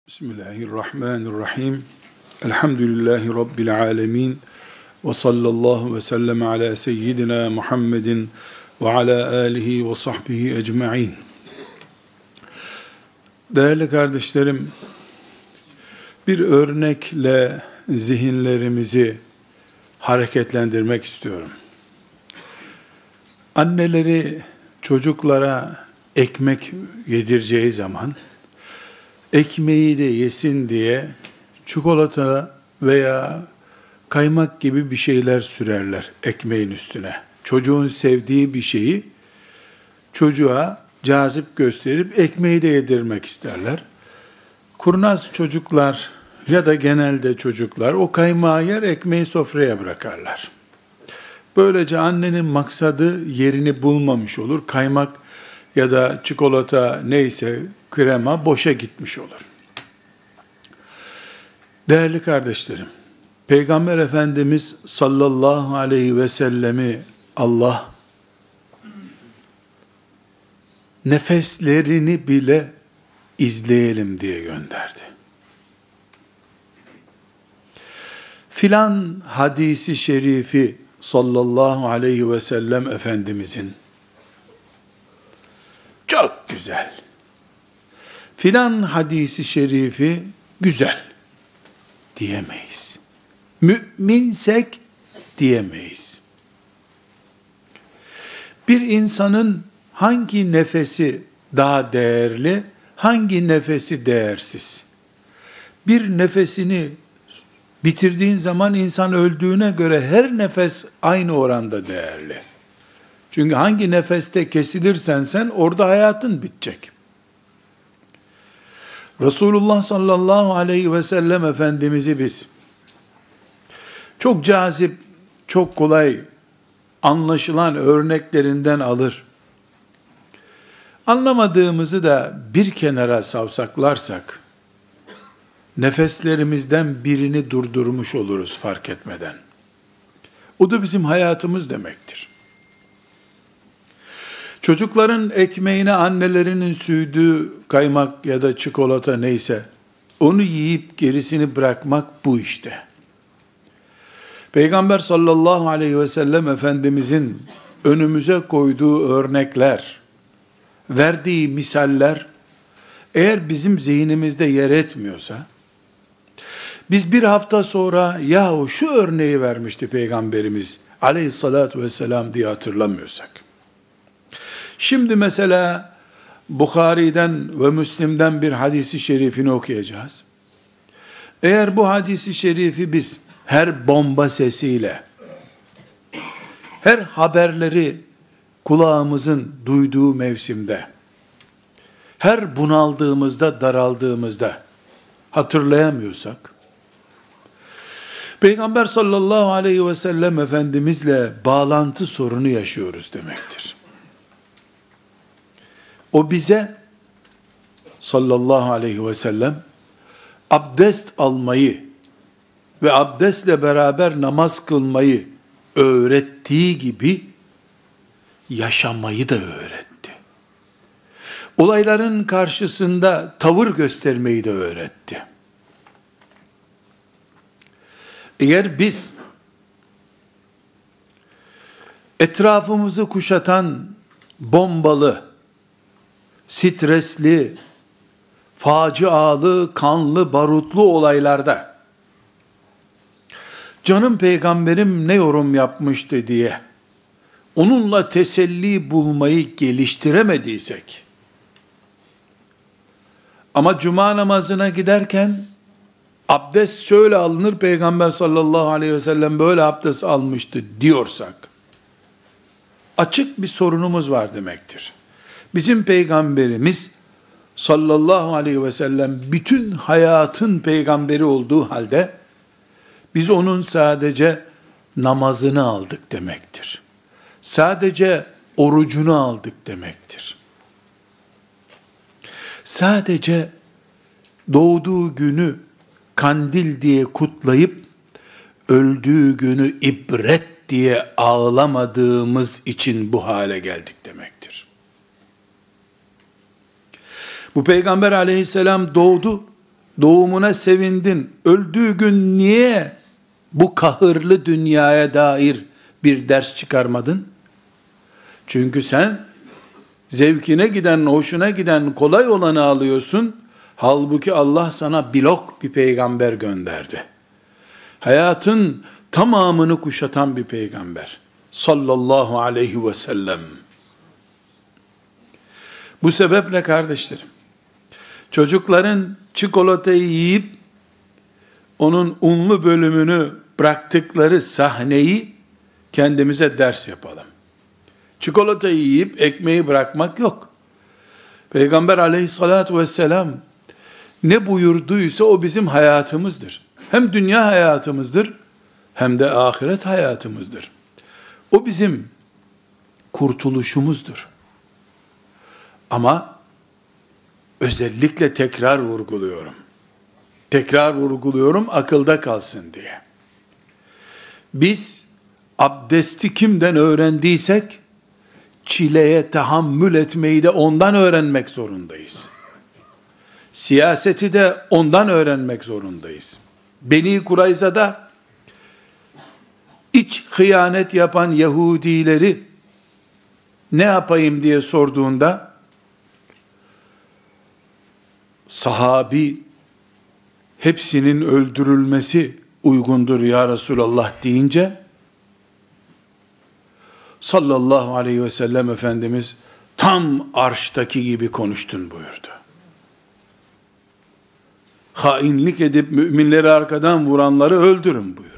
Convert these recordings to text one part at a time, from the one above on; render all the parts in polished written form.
Bismillahirrahmanirrahim. Elhamdülillahi Rabbil alemin. Ve sallallahu ve sellem ala seyyidina Muhammedin ve ala alihi ve sahbihi ecma'in. Değerli kardeşlerim, bir örnekle zihinlerimizi hareketlendirmek istiyorum. Anneleri çocuklara ekmek yedireceği zaman, ekmeği de yesin diye çikolata veya kaymak gibi bir şeyler sürerler ekmeğin üstüne. Çocuğun sevdiği bir şeyi çocuğa cazip gösterip ekmeği de yedirmek isterler. Kurnaz çocuklar ya da genelde çocuklar o kaymağı yer, ekmeği sofraya bırakarlar. Böylece annenin maksadı yerini bulmamış olur. Kaymak ya da çikolata neyse krema boşa gitmiş olur. Değerli kardeşlerim, Peygamber Efendimiz sallallahu aleyhi ve sellemi Allah nefeslerini bile izleyelim diye gönderdi. Filan hadisi şerifi sallallahu aleyhi ve sellem Efendimizin çok güzel, filan hadisi şerifi güzel diyemeyiz. Müminsek diyemeyiz. Bir insanın hangi nefesi daha değerli, hangi nefesi değersiz? Bir nefesini bitirdiğin zaman insan öldüğüne göre her nefes aynı oranda değerli. Çünkü hangi nefeste kesilirsen sen orada hayatın bitecek. Resulullah sallallahu aleyhi ve sellem Efendimiz'i biz çok cazip, çok kolay anlaşılan örneklerinden alır. Anlamadığımızı da bir kenara savsaklarsak, nefeslerimizden birini durdurmuş oluruz fark etmeden. O da bizim hayatımız demektir. Çocukların ekmeğine annelerinin sürdüğü kaymak ya da çikolata neyse, onu yiyip gerisini bırakmak bu işte. Peygamber sallallahu aleyhi ve sellem Efendimizin önümüze koyduğu örnekler, verdiği misaller, eğer bizim zihnimizde yer etmiyorsa, biz bir hafta sonra yahu şu örneği vermişti Peygamberimiz aleyhissalatu vesselam diye hatırlamıyorsak, şimdi mesela Bukhari'den ve Müslim'den bir hadisi şerifini okuyacağız. Eğer bu hadisi şerifi biz her bomba sesiyle, her haberleri kulağımızın duyduğu mevsimde, her bunaldığımızda, daraldığımızda hatırlayamıyorsak, Peygamber sallallahu aleyhi ve sellem Efendimizle bağlantı sorunu yaşıyoruz demektir. O bize sallallahu aleyhi ve sellem abdest almayı ve abdestle beraber namaz kılmayı öğrettiği gibi yaşamayı da öğretti. Olayların karşısında tavır göstermeyi de öğretti. Eğer biz etrafımızı kuşatan bombalı, stresli, facialı, kanlı, barutlu olaylarda canım peygamberim ne yorum yapmıştı diye onunla teselli bulmayı geliştiremediysek, ama cuma namazına giderken abdest şöyle alınır, Peygamber sallallahu aleyhi ve sellem böyle abdest almıştı diyorsak, açık bir sorunumuz var demektir. Bizim peygamberimiz sallallahu aleyhi ve sellem bütün hayatın peygamberi olduğu halde, biz onun sadece namazını aldık demektir. Sadece orucunu aldık demektir. Sadece doğduğu günü kandil diye kutlayıp, öldüğü günü ibret diye ağlamadığımız için bu hale geldik demektir. Bu peygamber aleyhisselam doğdu, doğumuna sevindin. Öldüğü gün niye bu kahırlı dünyaya dair bir ders çıkarmadın? Çünkü sen zevkine giden, hoşuna giden, kolay olanı alıyorsun. Halbuki Allah sana blok bir peygamber gönderdi. Hayatın tamamını kuşatan bir peygamber. Sallallahu aleyhi ve sellem. Bu sebeple kardeşlerim, çocukların çikolatayı yiyip onun unlu bölümünü bıraktıkları sahneyi kendimize ders yapalım. Çikolatayı yiyip ekmeği bırakmak yok. Peygamber aleyhissalatü vesselam ne buyurduysa o bizim hayatımızdır. Hem dünya hayatımızdır hem de ahiret hayatımızdır. O bizim kurtuluşumuzdur. Ama özellikle tekrar vurguluyorum. Tekrar vurguluyorum akılda kalsın diye. Biz abdesti kimden öğrendiysek çileye tahammül etmeyi de ondan öğrenmek zorundayız. Siyaseti de ondan öğrenmek zorundayız. Beni Kurayza'da iç hıyanet yapan Yahudileri ne yapayım diye sorduğunda sahabi hepsinin öldürülmesi uygundur ya Resulallah deyince sallallahu aleyhi ve sellem Efendimiz tam arştaki gibi konuştun buyurdu. Hainlik edip müminleri arkadan vuranları öldürün buyurdu.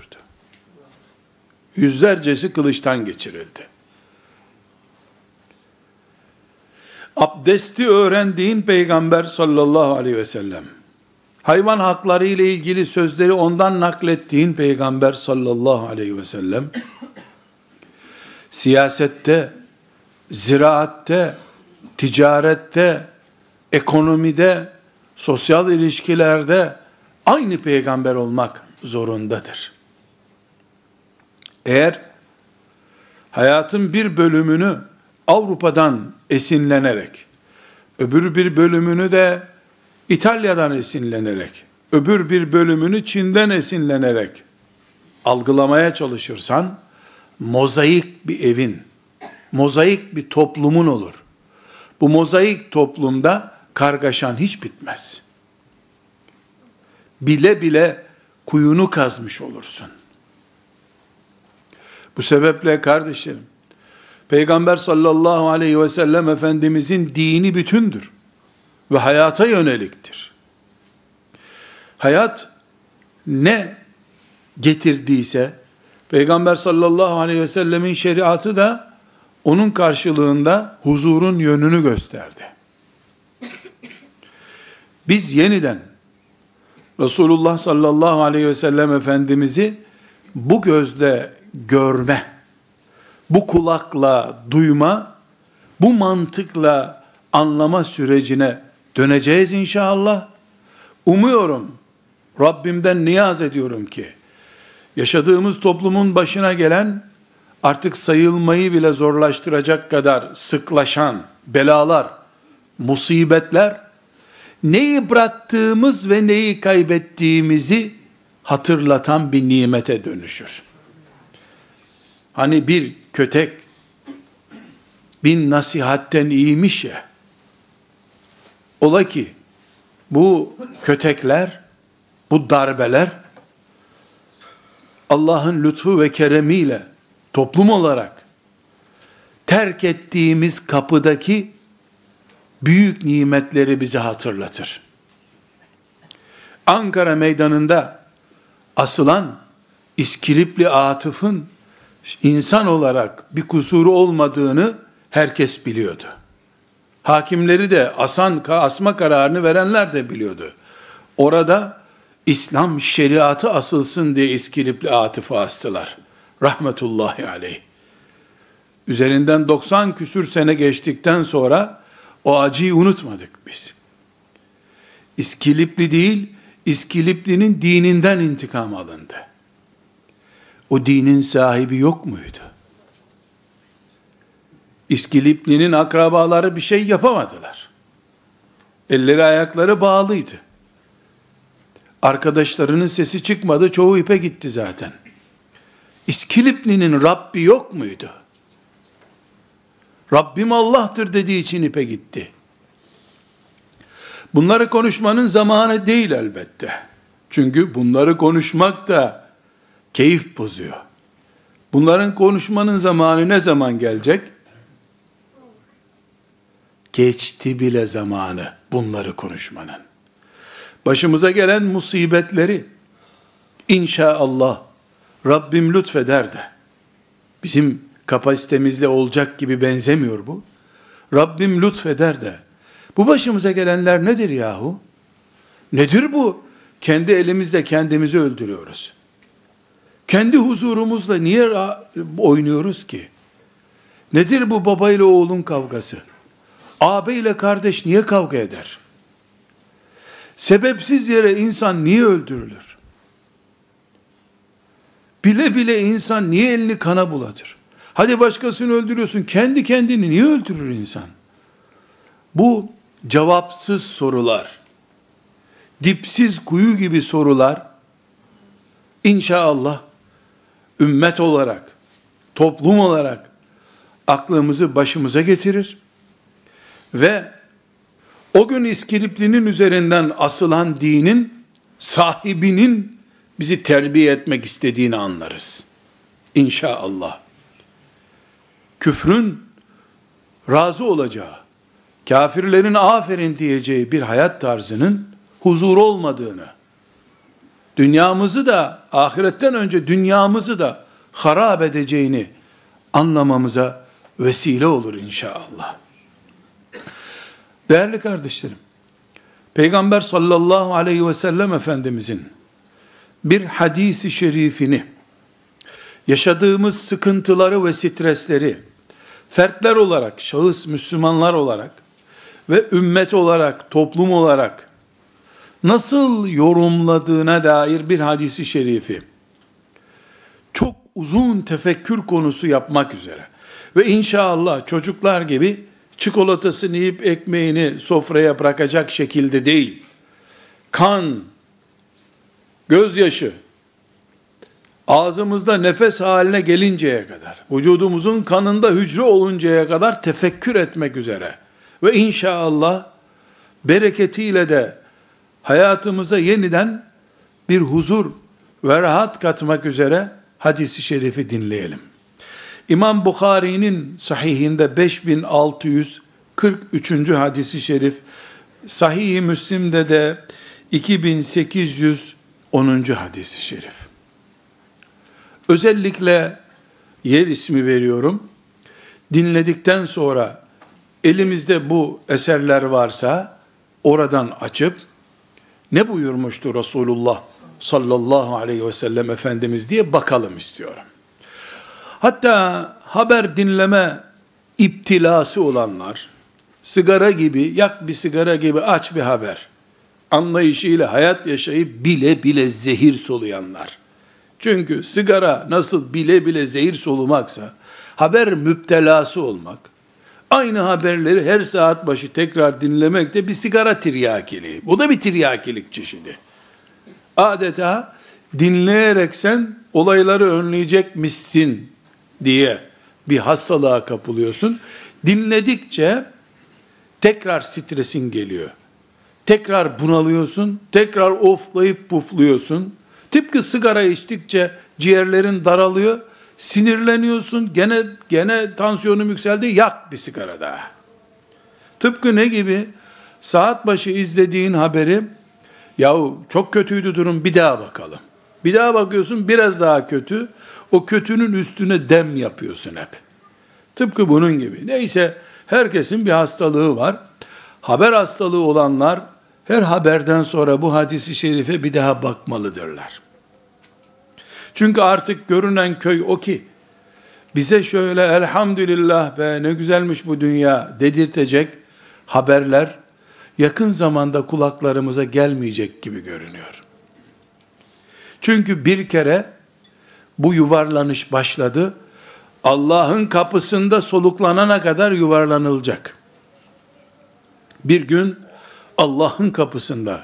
Yüzlercesi kılıçtan geçirildi. Abdesti öğrendiğin peygamber sallallahu aleyhi ve sellem, hayvan hakları ile ilgili sözleri ondan naklettiğin peygamber sallallahu aleyhi ve sellem, siyasette, ziraatte, ticarette, ekonomide, sosyal ilişkilerde aynı peygamber olmak zorundadır. Eğer hayatın bir bölümünü Avrupa'dan esinlenerek, öbür bir bölümünü de İtalya'dan esinlenerek, öbür bir bölümünü Çin'den esinlenerek algılamaya çalışırsan, mozaik bir evin, mozaik bir toplumun olur. Bu mozaik toplumda kargaşan hiç bitmez. Bile bile kuyunu kazmış olursun. Bu sebeple kardeşlerim, Peygamber sallallahu aleyhi ve sellem Efendimizin dini bütündür ve hayata yöneliktir. Hayat ne getirdiyse, Peygamber sallallahu aleyhi ve sellemin şeriatı da onun karşılığında huzurun yönünü gösterdi. Biz yeniden Resulullah sallallahu aleyhi ve sellem Efendimiz'i bu gözle görme, bu kulakla duyma, bu mantıkla anlama sürecine döneceğiz inşallah. Umuyorum, Rabbimden niyaz ediyorum ki, yaşadığımız toplumun başına gelen, artık sayılmayı bile zorlaştıracak kadar sıklaşan belalar, musibetler, neyi bıraktığımız ve neyi kaybettiğimizi hatırlatan bir nimete dönüşür. Hani bir kötek, bin nasihatten iyiymiş ya, ola ki, bu kötekler, bu darbeler, Allah'ın lütfu ve keremiyle, toplum olarak, terk ettiğimiz kapıdaki, büyük nimetleri bize hatırlatır. Ankara meydanında, asılan, İskilipli Atıf'ın, insan olarak bir kusuru olmadığını, herkes biliyordu. Hakimleri de, asma kararını verenler de biliyordu. Orada, İslam şeriatı asılsın diye İskilipli Atıf'ı astılar. Rahmetullahi aleyh. Üzerinden 90 küsür sene geçtikten sonra, o acıyı unutmadık biz. İskilipli değil, İskilipli'nin dininden intikam alındı. O dinin sahibi yok muydu? İskilipli'nin akrabaları bir şey yapamadılar. Elleri ayakları bağlıydı. Arkadaşlarının sesi çıkmadı, çoğu ipe gitti zaten. İskilipli'nin Rabbi yok muydu? Rabbim Allah'tır dediği için ipe gitti. Bunları konuşmanın zamanı değil elbette. Çünkü bunları konuşmak da keyif bozuyor. Bunların konuşmanın zamanı ne zaman gelecek? Geçti bile zamanı bunları konuşmanın. Başımıza gelen musibetleri inşallah Rabbim lütfeder de, bizim kapasitemizle olacak gibi benzemiyor bu. Rabbim lütfeder de, bu başımıza gelenler nedir yahu? Nedir bu? Kendi elimizle kendimizi öldürüyoruz. Kendi huzurumuzla niye oynuyoruz ki? Nedir bu baba ile oğlun kavgası? Ağabey ile kardeş niye kavga eder? Sebepsiz yere insan niye öldürülür? Bile bile insan niye elini kana bulatır? Hadi başkasını öldürüyorsun, kendi kendini niye öldürür insan? Bu cevapsız sorular, dipsiz kuyu gibi sorular, İnşallah ümmet olarak, toplum olarak aklımızı başımıza getirir ve o gün İskilipli'nin üzerinden asılan dinin sahibinin bizi terbiye etmek istediğini anlarız. İnşallah. Küfrün razı olacağı, kafirlerin aferin diyeceği bir hayat tarzının huzur olmadığını, dünyamızı da, ahiretten önce dünyamızı da harap edeceğini anlamamıza vesile olur inşallah. Değerli kardeşlerim, Peygamber sallallahu aleyhi ve sellem Efendimizin bir hadisi şerifini, yaşadığımız sıkıntıları ve stresleri, fertler olarak, şahıs Müslümanlar olarak ve ümmet olarak, toplum olarak nasıl yorumladığına dair bir hadisi şerifi, çok uzun tefekkür konusu yapmak üzere ve inşallah çocuklar gibi çikolatasını yiyip ekmeğini sofraya bırakacak şekilde değil, kan, gözyaşı, ağzımızda nefes haline gelinceye kadar, vücudumuzun kanında hücre oluncaya kadar tefekkür etmek üzere ve inşallah bereketiyle de hayatımıza yeniden bir huzur ve rahat katmak üzere hadisi şerifi dinleyelim. İmam Bukhari'nin sahihinde 5643. hadisi şerif, Sahih-i Müslim'de de 2810. hadisi şerif. Özellikle yer ismi veriyorum. Dinledikten sonra elimizde bu eserler varsa oradan açıp ne buyurmuştu Resulullah sallallahu aleyhi ve sellem Efendimiz diye bakalım istiyorum. Hatta haber dinleme iptilası olanlar, sigara gibi, yak bir sigara gibi aç bir haber anlayışıyla hayat yaşayıp bile bile zehir soluyanlar. Çünkü sigara nasıl bile bile zehir solumaksa, haber müptelası olmak, aynı haberleri her saat başı tekrar dinlemek de bir sigara tiryakiliği. Bu da bir tiryakilik çeşidi. Adeta dinleyerek sen olayları önleyecekmişsin diye bir hastalığa kapılıyorsun. Dinledikçe tekrar stresin geliyor. Tekrar bunalıyorsun, tekrar oflayıp pufluyorsun. Tıpkı sigara içtikçe ciğerlerin daralıyor, sinirleniyorsun, gene tansiyonum yükseldi, yak bir sigara daha. Tıpkı ne gibi? Saat başı izlediğin haberi, yahu çok kötüydü durum, bir daha bakalım. Bir daha bakıyorsun, biraz daha kötü, o kötünün üstüne dem yapıyorsun hep. Tıpkı bunun gibi. Neyse, herkesin bir hastalığı var. Haber hastalığı olanlar, her haberden sonra bu hadisi şerife bir daha bakmalıdırlar. Çünkü artık görünen köy o ki, bize şöyle elhamdülillah be ne güzelmiş bu dünya dedirtecek haberler, yakın zamanda kulaklarımıza gelmeyecek gibi görünüyor. Çünkü bir kere bu yuvarlanış başladı, Allah'ın kapısında soluklanana kadar yuvarlanılacak. Bir gün Allah'ın kapısında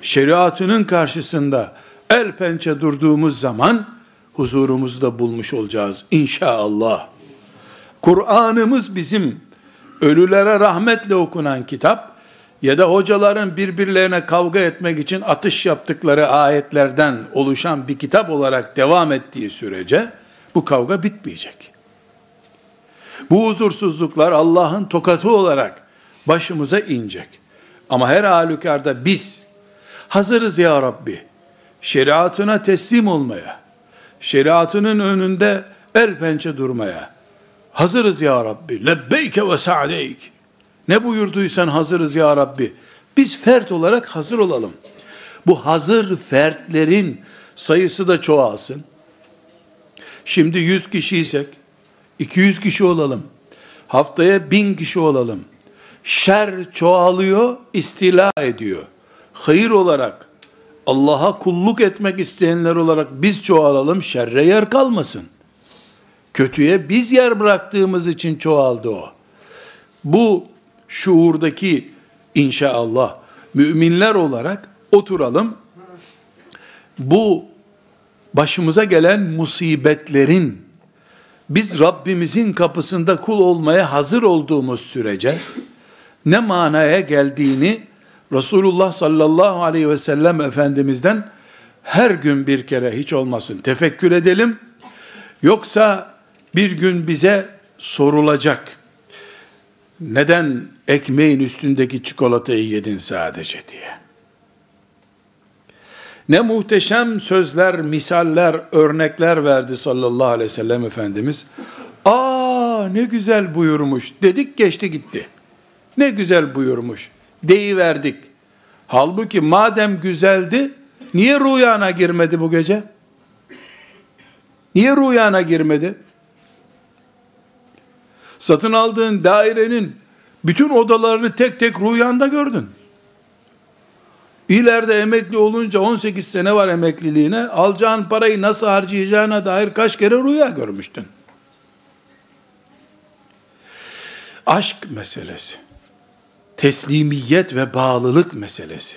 şeriatının karşısında el pençe durduğumuz zaman huzurumuzu da bulmuş olacağız inşallah. Kur'an'ımız bizim ölülere rahmetle okunan kitap ya da hocaların birbirlerine kavga etmek için atış yaptıkları ayetlerden oluşan bir kitap olarak devam ettiği sürece bu kavga bitmeyecek. Bu huzursuzluklar Allah'ın tokatı olarak başımıza inecek. Ama her halükarda biz hazırız ya Rabbi, şeriatına teslim olmaya, şeriatının önünde el pençe durmaya hazırız ya Rabbi. Lebbeyke ve sa'deyk. Ne buyurduysan hazırız ya Rabbi. Biz fert olarak hazır olalım. Bu hazır fertlerin sayısı da çoğalsın. Şimdi 100 kişiysek 200 kişi olalım. Haftaya 1000 kişi olalım. Şer çoğalıyor, istila ediyor. Hayır olarak, Allah'a kulluk etmek isteyenler olarak biz çoğalalım, şerre yer kalmasın. Kötüye biz yer bıraktığımız için çoğaldı o. Bu şuurdaki inşallah müminler olarak oturalım. Bu başımıza gelen musibetlerin biz Rabbimizin kapısında kul olmaya hazır olduğumuz sürece ne manaya geldiğini Resulullah sallallahu aleyhi ve sellem Efendimiz'den her gün bir kere hiç olmasın tefekkür edelim. Yoksa bir gün bize sorulacak. Neden ekmeğin üstündeki çikolatayı yedin sadece diye. Ne muhteşem sözler, misaller, örnekler verdi sallallahu aleyhi ve sellem Efendimiz. Ne güzel buyurmuş dedik, geçti gitti. Ne güzel buyurmuş deyiverdik. Halbuki madem güzeldi, niye rüyana girmedi bu gece? Niye rüyana girmedi? Satın aldığın dairenin bütün odalarını tek tek rüyanda gördün. İleride emekli olunca 18 sene var emekliliğine, alacağın parayı nasıl harcayacağına dair kaç kere rüya görmüştün. Aşk meselesi, teslimiyet ve bağlılık meselesi.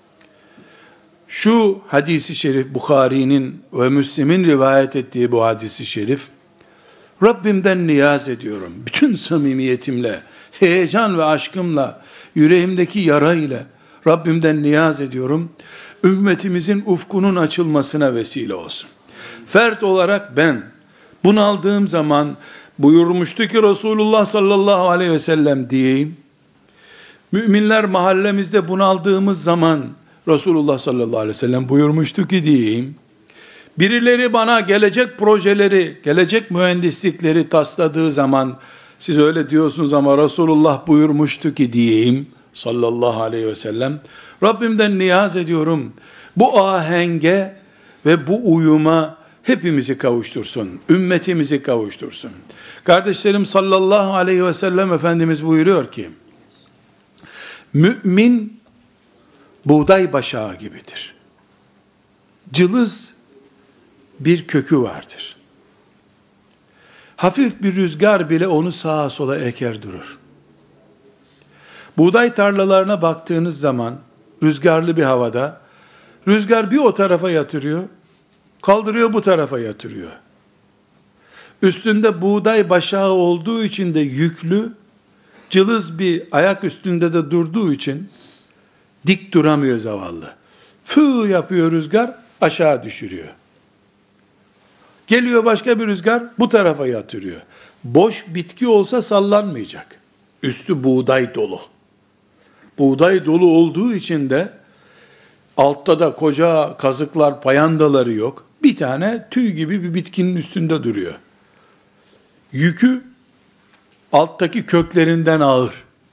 Şu hadisi şerif, Bukhari'nin ve Müslim'in rivayet ettiği bu hadisi şerif, Rabbimden niyaz ediyorum, bütün samimiyetimle, heyecan ve aşkımla, yüreğimdeki yara ile, Rabbimden niyaz ediyorum, ümmetimizin ufkunun açılmasına vesile olsun. Fert olarak ben, bunaldığım zaman, buyurmuştu ki Resulullah sallallahu aleyhi ve sellem diyeyim, müminler mahallemizde bunaldığımız zaman, Resulullah sallallahu aleyhi ve sellem buyurmuştu ki diyeyim, birileri bana gelecek projeleri, gelecek mühendislikleri tasladığı zaman, siz öyle diyorsunuz ama Resulullah buyurmuştu ki diyeyim, sallallahu aleyhi ve sellem, Rabbimden niyaz ediyorum, bu ahenge ve bu uyuma hepimizi kavuştursun, ümmetimizi kavuştursun. Kardeşlerim, sallallahu aleyhi ve sellem Efendimiz buyuruyor ki, mümin buğday başağı gibidir. Cılız bir kökü vardır. Hafif bir rüzgar bile onu sağa sola eker durur. Buğday tarlalarına baktığınız zaman, rüzgarlı bir havada, rüzgar bir o tarafa yatırıyor, kaldırıyor bu tarafa yatırıyor. Üstünde buğday başağı olduğu için de yüklü, cılız bir ayak üstünde de durduğu için, dik duramıyor zavallı. Fı yapıyor rüzgar, aşağı düşürüyor. Geliyor başka bir rüzgar, bu tarafa yatırıyor. Boş bitki olsa sallanmayacak. Üstü buğday dolu. Buğday dolu olduğu için de altta da koca kazıklar, payandaları yok. Bir tane tüy gibi bir bitkinin üstünde duruyor. Yükü alttaki köklerinden ağır.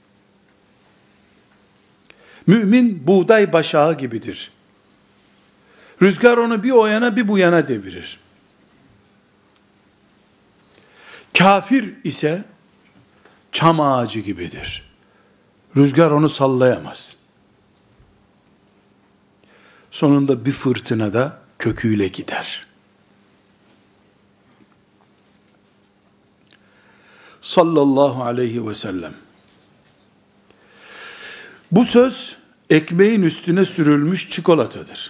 Mümin buğday başağı gibidir. Rüzgar onu bir o yana bir bu yana devirir. Kafir ise çam ağacı gibidir. Rüzgar onu sallayamaz. Sonunda bir fırtınada köküyle gider. Sallallahu aleyhi ve sellem. Bu söz ekmeğin üstüne sürülmüş çikolatadır.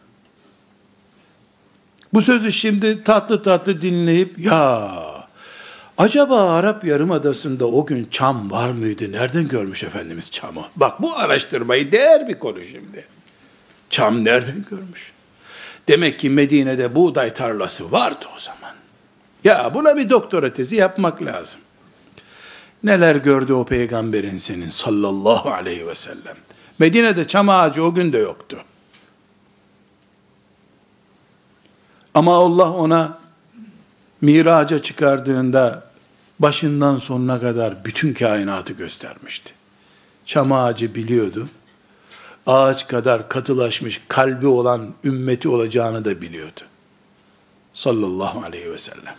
Bu sözü şimdi tatlı tatlı dinleyip, ya acaba Arap Yarımadası'nda o gün çam var mıydı? Nereden görmüş Efendimiz çamı? Bak, bu araştırmayı değer bir konu şimdi. Çam nereden görmüş? Demek ki Medine'de buğday tarlası vardı o zaman. Ya buna bir doktora tezi yapmak lazım. Neler gördü o peygamberin senin sallallahu aleyhi ve sellem. Medine'de çam ağacı o gün de yoktu. Ama Allah ona miraca çıkardığında başından sonuna kadar bütün kainatı göstermişti. Çam ağacı biliyordu. Ağaç kadar katılaşmış kalbi olan ümmeti olacağını da biliyordu. Sallallahu aleyhi ve sellem.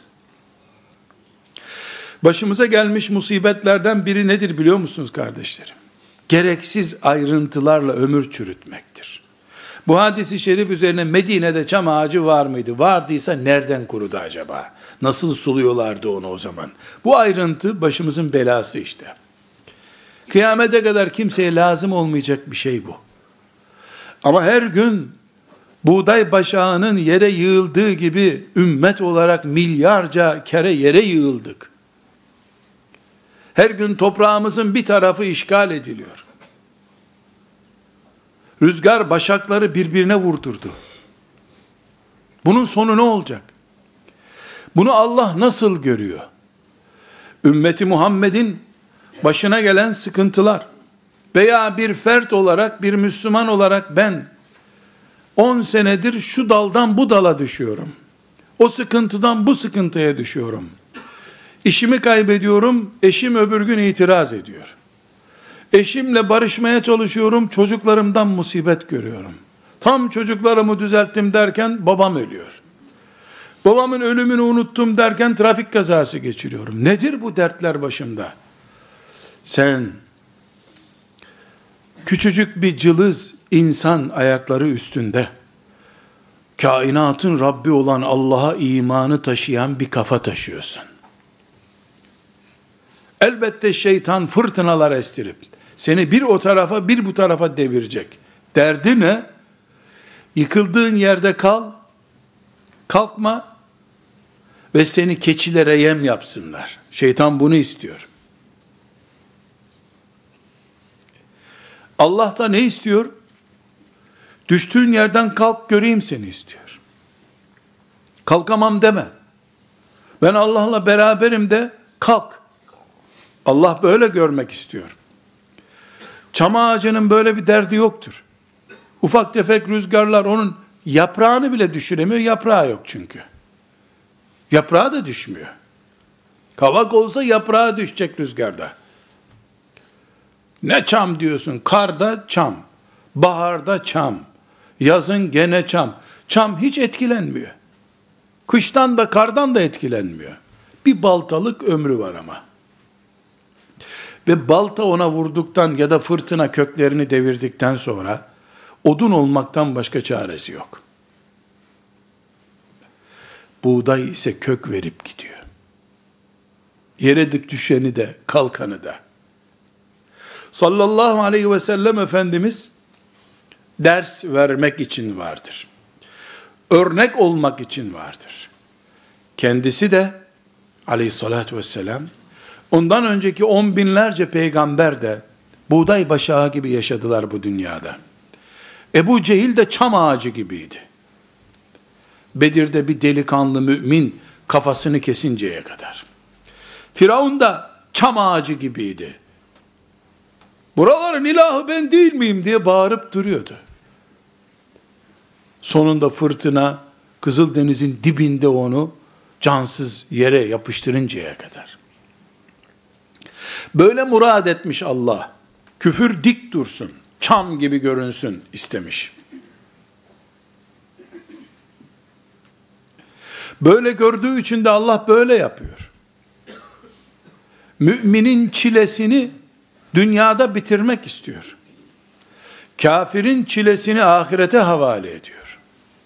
Başımıza gelmiş musibetlerden biri nedir biliyor musunuz kardeşlerim? Gereksiz ayrıntılarla ömür çürütmektir. Bu hadisi şerif üzerine Medine'de çam ağacı var mıydı? Vardıysa nereden kurudu acaba? Nasıl suluyorlardı onu o zaman? Bu ayrıntı başımızın belası işte. Kıyamete kadar kimseye lazım olmayacak bir şey bu. Ama her gün buğday başağının yere yığıldığı gibi ümmet olarak milyarca kere yere yığıldık. Her gün toprağımızın bir tarafı işgal ediliyor. Rüzgar başakları birbirine vurdurdu. Bunun sonu ne olacak? Bunu Allah nasıl görüyor? Ümmeti Muhammed'in başına gelen sıkıntılar veya bir fert olarak, bir Müslüman olarak ben 10 senedir şu daldan bu dala düşüyorum. O sıkıntıdan bu sıkıntıya düşüyorum. İşimi kaybediyorum, eşim öbür gün itiraz ediyor. Eşimle barışmaya çalışıyorum, çocuklarımdan musibet görüyorum. Tam çocuklarımı düzelttim derken babam ölüyor. Babamın ölümünü unuttum derken trafik kazası geçiriyorum. Nedir bu dertler başımda? Sen küçücük bir cılız insan ayakları üstünde, kainatın Rabbi olan Allah'a imanı taşıyan bir kafa taşıyorsun. Elbette şeytan fırtınalar estirip seni bir o tarafa bir bu tarafa devirecek. Derdi ne? Yıkıldığın yerde kal, kalkma ve seni keçilere yem yapsınlar. Şeytan bunu istiyor. Allah da ne istiyor? Düştüğün yerden kalk göreyim seni istiyor. Kalkamam deme. Ben Allah'la beraberim de kalk. Allah böyle görmek istiyor. Çam ağacının böyle bir derdi yoktur. Ufak tefek rüzgarlar onun yaprağını bile düşüremiyor. Yaprağı yok çünkü. Yaprağı da düşmüyor. Kavak olsa yaprağı düşecek rüzgarda. Ne çam diyorsun? Karda çam, baharda çam, yazın gene çam. Çam hiç etkilenmiyor. Kıştan da kardan da etkilenmiyor. Bir baltalık ömrü var ama. Ve balta ona vurduktan ya da fırtına köklerini devirdikten sonra odun olmaktan başka çaresi yok. Buğday ise kök verip gidiyor. Yere dik düşeni de kalkanı da. Sallallahu aleyhi ve sellem Efendimiz ders vermek için vardır. Örnek olmak için vardır. Kendisi de aleyhissalatü vesselam ondan önceki 10 binlerce peygamber de buğday başağı gibi yaşadılar bu dünyada. Ebu Cehil de çam ağacı gibiydi. Bedir'de bir delikanlı mümin kafasını kesinceye kadar. Firavun da çam ağacı gibiydi. Buraların ilahı ben değil miyim diye bağırıp duruyordu. Sonunda fırtına Kızıldeniz'in dibinde onu cansız yere yapıştırıncaya kadar. Böyle murad etmiş Allah. Küfür dik dursun, çam gibi görünsün istemiş. Böyle gördüğü için de Allah böyle yapıyor. Müminin çilesini dünyada bitirmek istiyor. Kafirin çilesini ahirete havale ediyor.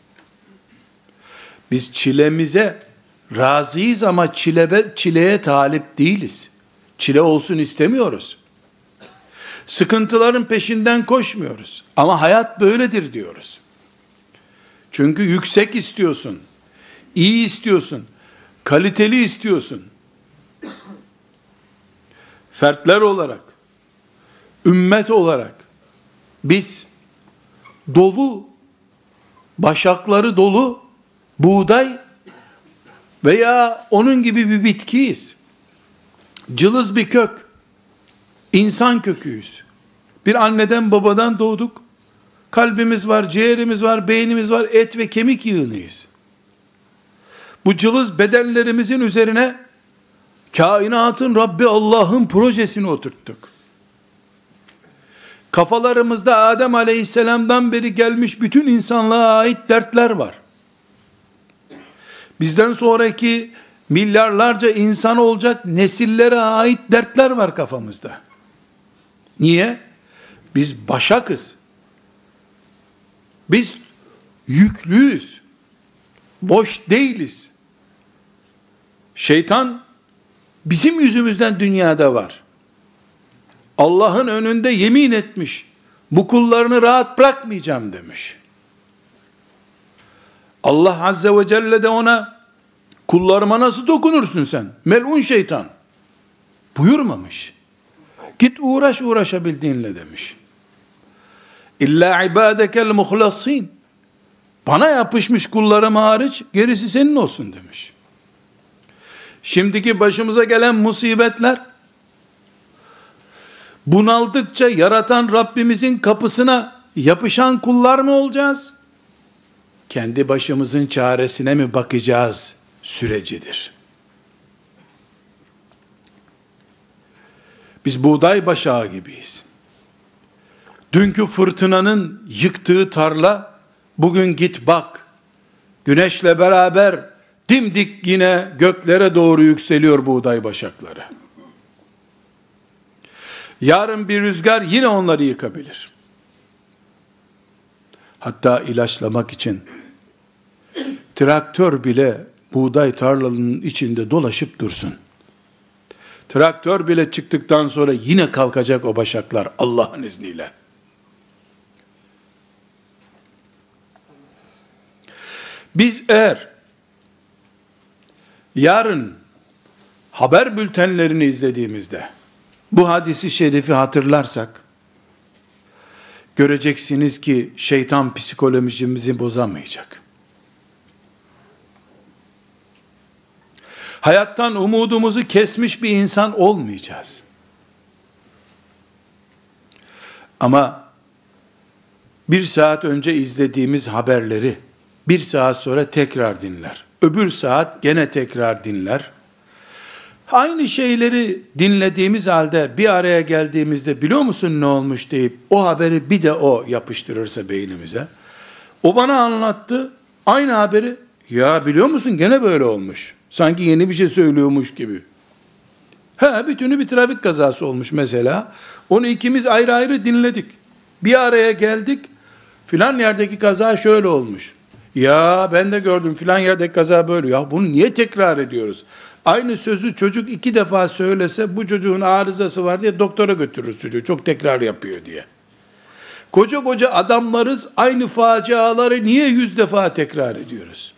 Biz çilemize razıyız ama çileye talip değiliz. Çile olsun istemiyoruz. Sıkıntıların peşinden koşmuyoruz. Ama hayat böyledir diyoruz. Çünkü yüksek istiyorsun, iyi istiyorsun, kaliteli istiyorsun. Fertler olarak, ümmet olarak biz dolu, başakları dolu buğday veya onun gibi bir bitkiyiz. Cılız bir kök, insan köküyüz. Bir anneden babadan doğduk. Kalbimiz var, ciğerimiz var, beynimiz var, et ve kemik yığınıyız. Bu cılız bedenlerimizin üzerine kainatın Rabbi Allah'ın projesini oturttuk. Kafalarımızda Adem Aleyhisselam'dan beri gelmiş bütün insanlığa ait dertler var. Bizden sonraki milyarlarca insan olacak nesillere ait dertler var kafamızda. Niye? Biz başakız. Biz yüklüyüz. Boş değiliz. Şeytan bizim yüzümüzden dünyada var. Allah'ın önünde yemin etmiş. Bu kullarını rahat bırakmayacağım demiş. Allah Azze ve Celle de ona kullarıma nasıl dokunursun sen? Melun şeytan. Buyurmamış. Git uğraş uğraşabildiğinle demiş. İlla ibadekel muhlasin. Bana yapışmış kullarım hariç gerisi senin olsun demiş. Şimdiki başımıza gelen musibetler, bunaldıkça yaratan Rabbimizin kapısına yapışan kullar mı olacağız? Kendi başımızın çaresine mi bakacağız sürecidir. Biz buğday başağı gibiyiz. Dünkü fırtınanın yıktığı tarla, bugün git bak, güneşle beraber dimdik yine göklere doğru yükseliyor buğday başakları. Yarın bir rüzgar yine onları yıkabilir. Hatta ilaçlamak için traktör bile buğday tarlanın içinde dolaşıp dursun. Traktör bile çıktıktan sonra yine kalkacak o başaklar Allah'ın izniyle. Biz eğer yarın haber bültenlerini izlediğimizde bu hadisi şerifi hatırlarsak, göreceksiniz ki şeytan psikolojimizi bozamayacak. Hayattan umudumuzu kesmiş bir insan olmayacağız. Ama bir saat önce izlediğimiz haberleri bir saat sonra tekrar dinler. Öbür saat gene tekrar dinler. Aynı şeyleri dinlediğimiz halde bir araya geldiğimizde biliyor musun ne olmuş deyip o haberi bir de o yapıştırırsa beynimize. O bana anlattı. Aynı haberi ya biliyor musun gene böyle olmuş. Sanki yeni bir şey söylüyormuş gibi. Bütünü bir trafik kazası olmuş mesela. Onu ikimiz ayrı ayrı dinledik. Bir araya geldik. Filan yerdeki kaza şöyle olmuş. Ya ben de gördüm filan yerdeki kaza böyle. Ya bunu niye tekrar ediyoruz? Aynı sözü çocuk 2 defa söylese bu çocuğun arızası var diye doktora götürürüz çocuğu. Çok tekrar yapıyor diye. Koca koca adamlarız, aynı faciaları niye 100 defa tekrar ediyoruz?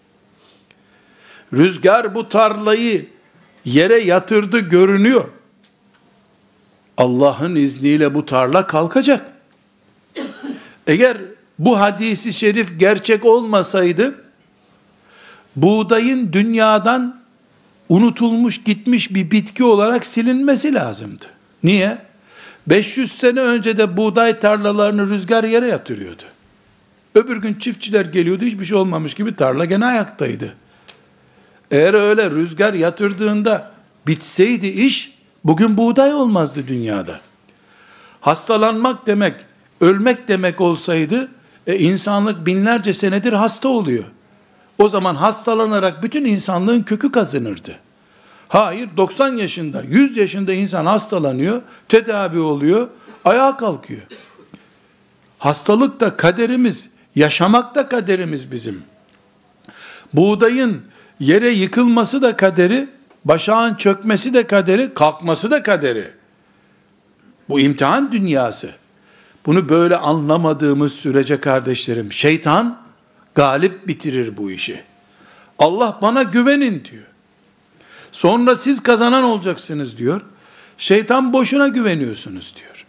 Rüzgar bu tarlayı yere yatırdı görünüyor. Allah'ın izniyle bu tarla kalkacak. Eğer bu hadisi şerif gerçek olmasaydı, buğdayın dünyadan unutulmuş gitmiş bir bitki olarak silinmesi lazımdı. Niye? 500 sene önce de buğday tarlalarını rüzgar yere yatırıyordu. Öbür gün çiftçiler geliyordu, hiçbir şey olmamış gibi tarla gene ayaktaydı. Eğer öyle rüzgar yatırdığında bitseydi iş, bugün buğday olmazdı dünyada. Hastalanmak demek, ölmek demek olsaydı, insanlık binlerce senedir hasta oluyor. O zaman hastalanarak bütün insanlığın kökü kazınırdı. Hayır, 90 yaşında, 100 yaşında insan hastalanıyor, tedavi oluyor, ayağa kalkıyor. Hastalık da kaderimiz, yaşamak da kaderimiz bizim. Buğdayın yere yıkılması da kaderi, başağın çökmesi de kaderi, kalkması da kaderi. Bu imtihan dünyası. Bunu böyle anlamadığımız sürece kardeşlerim, şeytan galip bitirir bu işi. Allah bana güvenin diyor. Sonra siz kazanan olacaksınız diyor. Şeytan boşuna güveniyorsunuz diyor.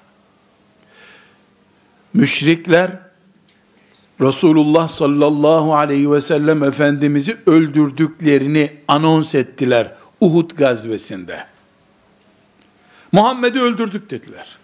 Müşrikler Resulullah sallallahu aleyhi ve sellem Efendimiz'i öldürdüklerini anons ettiler Uhud gazvesinde. Muhammed'i öldürdük dediler.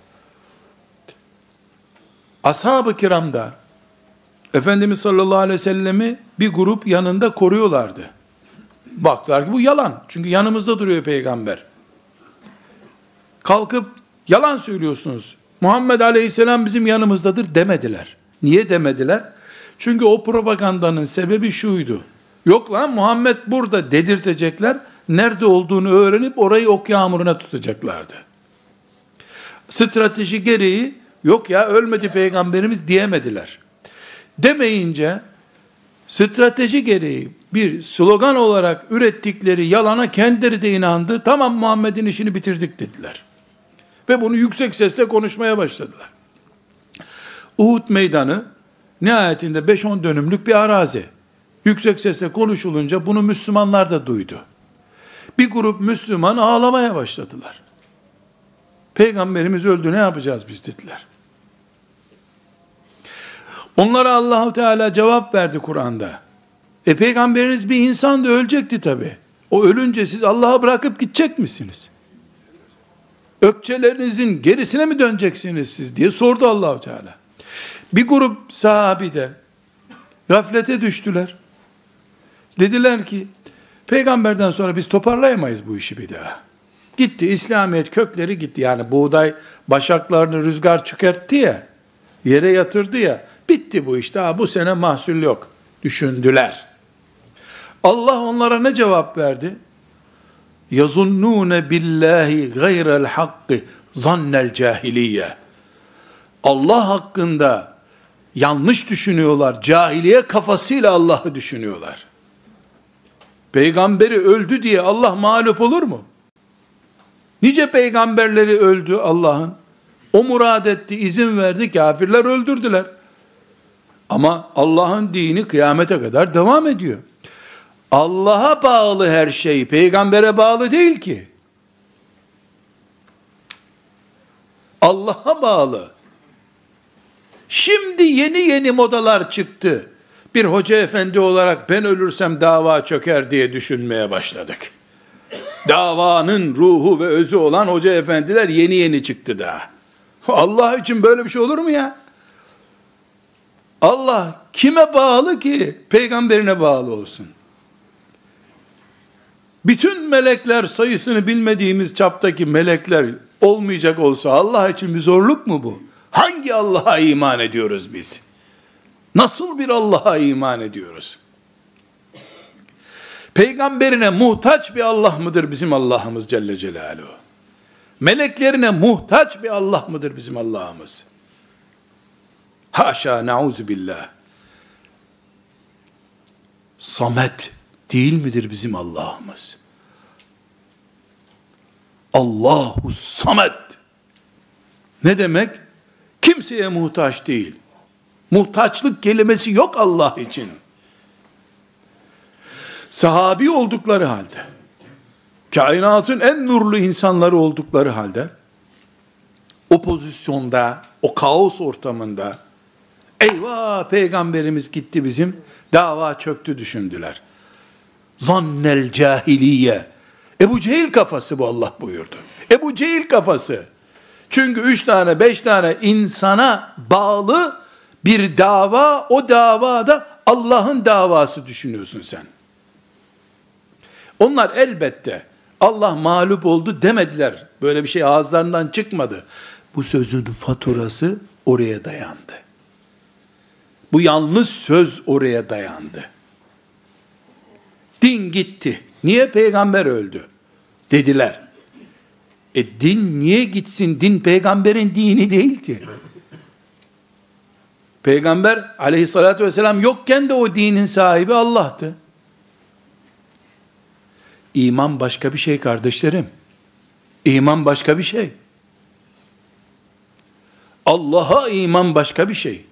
Ashab-ı kiram da Efendimiz sallallahu aleyhi ve sellemi bir grup yanında koruyorlardı. Baktılar ki bu yalan. Çünkü yanımızda duruyor peygamber. Kalkıp yalan söylüyorsunuz, Muhammed aleyhisselam bizim yanımızdadır demediler. Niye demediler? Çünkü o propagandanın sebebi şuydu. Yok lan Muhammed burada dedirtecekler. Nerede olduğunu öğrenip orayı ok yağmuruna tutacaklardı. Strateji gereği yok ya ölmedi peygamberimiz diyemediler. Demeyince strateji gereği bir slogan olarak ürettikleri yalana kendileri de inandı. Tamam Muhammed'in işini bitirdik dediler. Ve bunu yüksek sesle konuşmaya başladılar. Uhud meydanı nihayetinde 5-10 dönümlük bir arazi. Yüksek sesle konuşulunca bunu Müslümanlar da duydu. Bir grup Müslüman ağlamaya başladılar. Peygamberimiz öldü, ne yapacağız biz dediler. Onlara Allah-u Teala cevap verdi Kur'an'da. Peygamberiniz bir insandı, ölecekti tabi. O ölünce siz Allah'a bırakıp gidecek misiniz? Ökçelerinizin gerisine mi döneceksiniz siz diye sordu Allah-u Teala. Bir grup sahabi de gaflete düştüler. Dediler ki peygamberden sonra biz toparlayamayız bu işi bir daha. Gitti, İslamiyet kökleri gitti. Yani buğday başaklarını rüzgar çıkarttı ya, yere yatırdı ya, bitti bu iş, daha bu sene mahsul yok düşündüler. Allah onlara ne cevap verdi? يَظُنُّونَ بِاللّٰهِ غَيْرَ الْحَقِّ zannel cahiliye. Allah hakkında yanlış düşünüyorlar. Cahiliye kafasıyla Allah'ı düşünüyorlar. Peygamberi öldü diye Allah mağlup olur mu? Nice peygamberleri öldü Allah'ın. O murad etti, izin verdi, kafirler öldürdüler. Ama Allah'ın dini kıyamete kadar devam ediyor. Allah'a bağlı her şey, peygambere bağlı değil ki. Allah'a bağlı. Şimdi yeni modalar çıktı. Bir hoca efendi olarak ben ölürsem dava çöker diye düşünmeye başladık. Davanın ruhu ve özü olan hoca efendiler yeni çıktı daha. Allah için böyle bir şey olur mu ya? Allah kime bağlı ki? Peygamberine bağlı olsun. Bütün melekler, sayısını bilmediğimiz çaptaki melekler olmayacak olsa Allah için bir zorluk mu bu? Hangi Allah'a iman ediyoruz biz? Nasıl bir Allah'a iman ediyoruz? Peygamberine muhtaç bir Allah mıdır bizim Allah'ımız Celle Celaluhu? Meleklerine muhtaç bir Allah mıdır bizim Allah'ımız? Haşa, nauzu billah. Samet değil midir bizim Allah'ımız? Allahu Samet. Ne demek? Kimseye muhtaç değil. Muhtaçlık kelimesi yok Allah için. Sahabi oldukları halde, kainatın en nurlu insanları oldukları halde, o pozisyonda, o kaos ortamında, eyvah peygamberimiz gitti bizim, dava çöktü düşündüler. Zannel cahiliye. Ebu Cehil kafası bu, Allah buyurdu. Ebu Cehil kafası. Çünkü 3 tane 5 tane insana bağlı bir dava, o davada Allah'ın davası düşünüyorsun sen. Onlar elbette Allah mağlup oldu demediler. Böyle bir şey ağızlarından çıkmadı. Bu sözün faturası oraya dayandı. Bu yanlış söz oraya dayandı. Din gitti. Niye? Peygamber öldü dediler. Din niye gitsin? Din peygamberin dini değil ki. Peygamber aleyhissalatü vesselam yokken de o dinin sahibi Allah'tı. İman başka bir şey kardeşlerim. İman başka bir şey. Allah'a iman başka bir şey.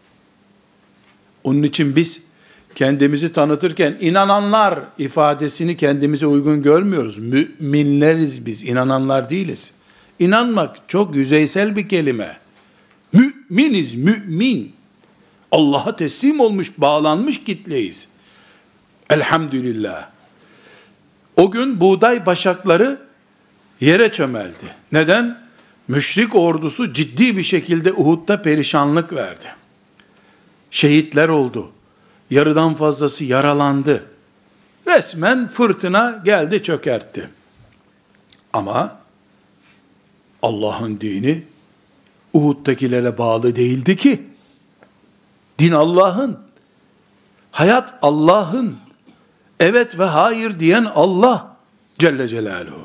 Onun için biz kendimizi tanıtırken inananlar ifadesini kendimize uygun görmüyoruz. Müminleriz biz, inananlar değiliz. İnanmak çok yüzeysel bir kelime. Müminiz, mümin. Allah'a teslim olmuş, bağlanmış kitleyiz. Elhamdülillah. O gün buğday başakları yere çömeldi. Neden? Müşrik ordusu ciddi bir şekilde Uhud'da perişanlık verdi. Şehitler oldu. Yarıdan fazlası yaralandı. Resmen fırtına geldi çökertti. Ama Allah'ın dini Uhud'dakilere bağlı değildi ki. Din Allah'ın. Hayat Allah'ın. Evet ve hayır diyen Allah Celle Celaluhu.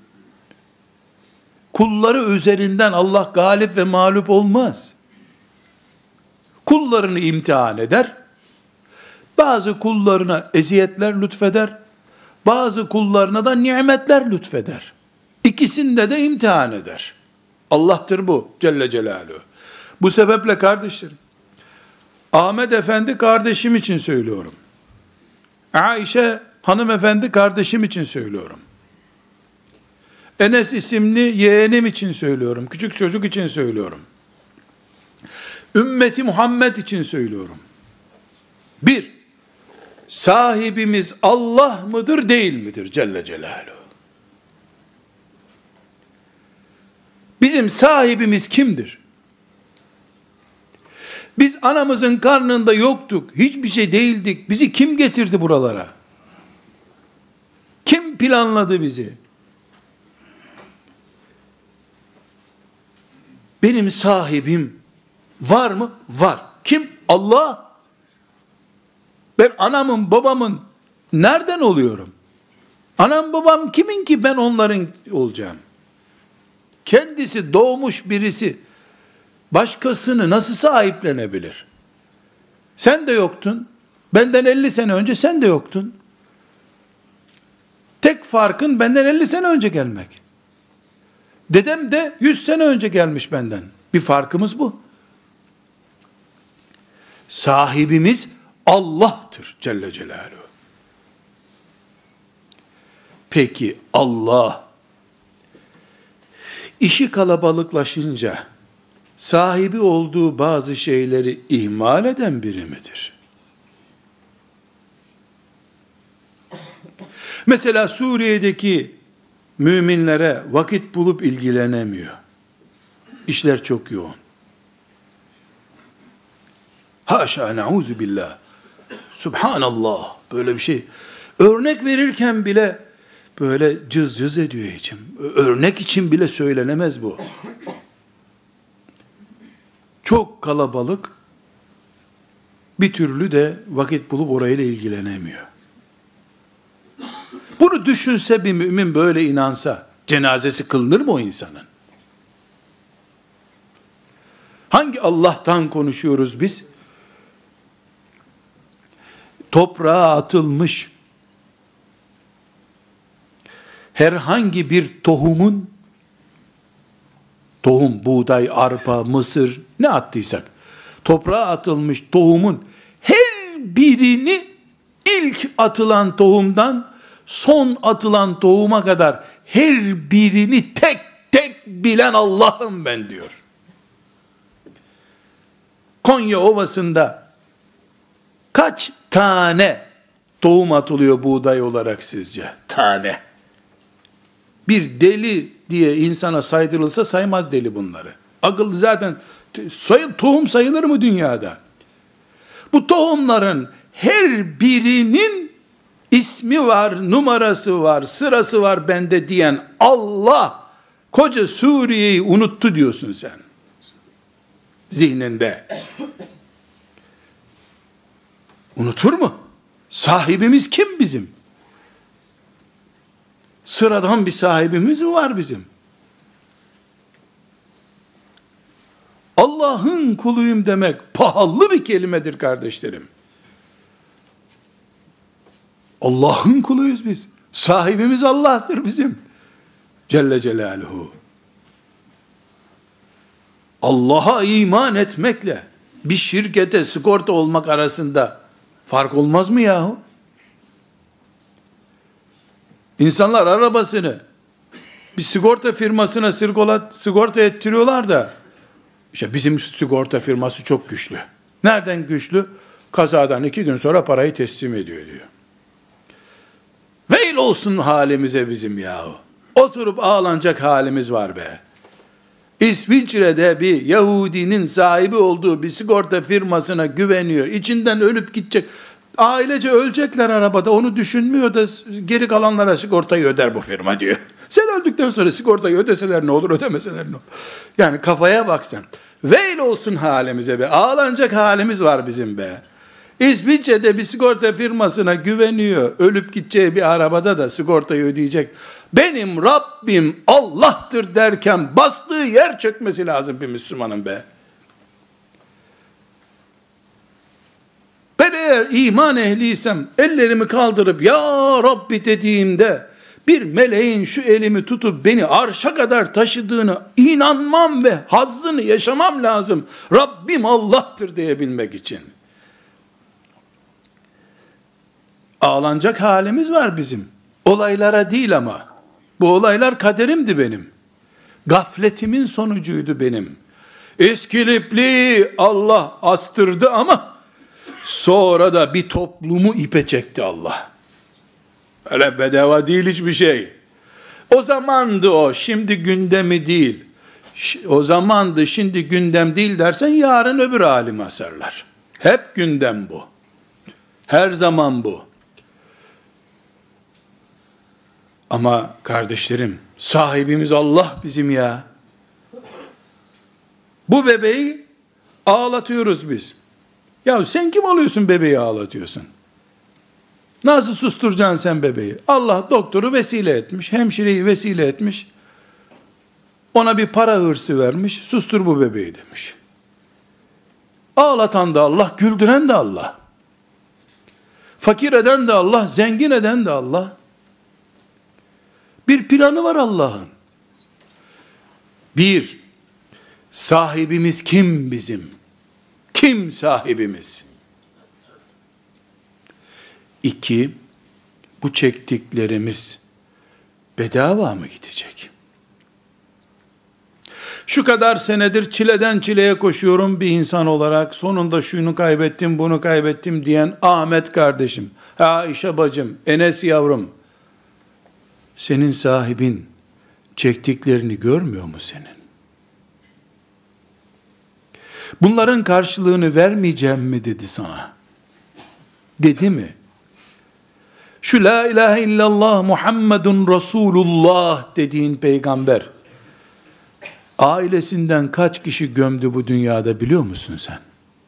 Kulları üzerinden Allah galip ve mağlup olmaz. Kullarını imtihan eder. Bazı kullarına eziyetler lütfeder. Bazı kullarına da nimetler lütfeder. İkisinde de imtihan eder. Allah'tır bu Celle Celaluhu. Bu sebeple kardeşlerim, Ahmet Efendi kardeşim için söylüyorum. Ayşe hanımefendi kardeşim için söylüyorum. Enes isimli yeğenim için söylüyorum. Küçük çocuk için söylüyorum. Ümmeti Muhammed için söylüyorum. Bir, sahibimiz Allah mıdır değil midir Celle Celaluhu? Bizim sahibimiz kimdir? Biz anamızın karnında yoktuk, hiçbir şey değildik. Bizi kim getirdi buralara? Kim planladı bizi? Benim sahibim var mı? Var. Kim? Allah. Ben anamın, babamın nereden oluyorum? Anam, babam kimin ki ben onların olacağım? Kendisi doğmuş birisi başkasını nasıl sahiplenebilir? Sen de yoktun. Benden 50 sene önce sen de yoktun. Tek farkın benden 50 sene önce gelmek. Dedem de 100 sene önce gelmiş benden. Bir farkımız bu. Sahibimiz Allah'tır Celle Celaluhu. Peki Allah işi kalabalıklaşınca sahibi olduğu bazı şeyleri ihmal eden biri midir? Mesela Suriye'deki müminlere vakit bulup ilgilenemiyor. İşler çok yoğun. Haşa, na'uzu billah. Subhanallah. Böyle bir şey. Örnek verirken bile böyle cız cız ediyor içim. Örnek için bile söylenemez bu. Çok kalabalık, bir türlü de vakit bulup orayla ilgilenemiyor. Bunu düşünse bir mümin, böyle inansa, cenazesi kılınır mı o insanın? Hangi Allah'tan konuşuyoruz biz? Toprağa atılmış herhangi bir tohumun, tohum, buğday, arpa, mısır, ne attıysak, toprağa atılmış tohumun her birini, ilk atılan tohumdan son atılan tohuma kadar her birini tek tek bilen Allah'ım ben diyor. Konya Ovası'nda kaç tane tohum atılıyor buğday olarak sizce? Tane. Bir deli diye insana saydırılsa saymaz deli bunları. Akıl zaten tohum sayılır mı dünyada? Bu tohumların her birinin ismi var, numarası var, sırası var bende diyen Allah koca Suriye'yi unuttu diyorsun sen. Zihninde. Unutur mu? Sahibimiz kim bizim? Sıradan bir sahibimiz mi var bizim? Allah'ın kuluyum demek pahalı bir kelimedir kardeşlerim. Allah'ın kuluyuz biz. Sahibimiz Allah'tır bizim. Celle Celaluhu. Allah'a iman etmekle bir şirkete sigorta olmak arasında fark olmaz mı yahu? İnsanlar arabasını bir sigorta firmasına sigorta ettiriyorlar da, işte bizim sigorta firması çok güçlü. Nereden güçlü? Kazadan 2 gün sonra parayı teslim ediyor diyor. Veil olsun halimize bizim yahu. Oturup ağlanacak halimiz var be. İsviçre'de bir Yahudinin sahibi olduğu bir sigorta firmasına güveniyor. İçinden ölüp gidecek. Ailece ölecekler arabada. Onu düşünmüyor da geri kalanlara sigortayı öder bu firma diyor. Sen öldükten sonra sigortayı ödeseler ne olur, ödemeseler ne olur? Yani kafaya bak sen. Veil olsun halimize be. Ağlanacak halimiz var bizim be. İsviçre'de bir sigorta firmasına güveniyor. Ölüp gideceği bir arabada da sigortayı ödeyecek. Benim Rabbim Allah'tır derken bastığı yer çökmesi lazım bir Müslümanın be. Ben eğer iman ehliysem ellerimi kaldırıp ya Rabbi dediğimde bir meleğin şu elimi tutup beni arşa kadar taşıdığını inanmam ve hazzını yaşamam lazım. Rabbim Allah'tır diyebilmek için. Ağlanacak halimiz var bizim. Olaylara değil ama. Bu olaylar kaderimdi benim. Gafletimin sonucuydu benim. İskilipli Allah astırdı ama sonra da bir toplumu ipe çekti Allah. Öyle bedava değil hiçbir şey. O zamandı o, şimdi gündemi değil. O zamandı, şimdi gündem değil dersen yarın öbür alimi asarlar. Hep gündem bu. Her zaman bu. Ama kardeşlerim, sahibimiz Allah bizim ya. Bu bebeği ağlatıyoruz biz. Ya sen kim oluyorsun bebeği ağlatıyorsun? Nasıl susturacaksın sen bebeği? Allah doktoru vesile etmiş, hemşireyi vesile etmiş. Ona bir para hırsı vermiş, sustur bu bebeği demiş. Ağlatan da Allah, güldüren de Allah. Fakir eden de Allah, zengin eden de Allah. Bir planı var Allah'ın. Bir, sahibimiz kim bizim? Kim sahibimiz? İki, bu çektiklerimiz bedava mı gidecek? Şu kadar senedir çileden çileye koşuyorum bir insan olarak, sonunda şunu kaybettim, bunu kaybettim diyen Ahmet kardeşim, Ayşe bacım, Enes yavrum, senin sahibin çektiklerini görmüyor mu senin? Bunların karşılığını vermeyeceğim mi dedi sana? Dedi mi? Şu la ilahe illallah Muhammedun Resulullah dediğin peygamber, ailesinden kaç kişi gömdü bu dünyada biliyor musun sen?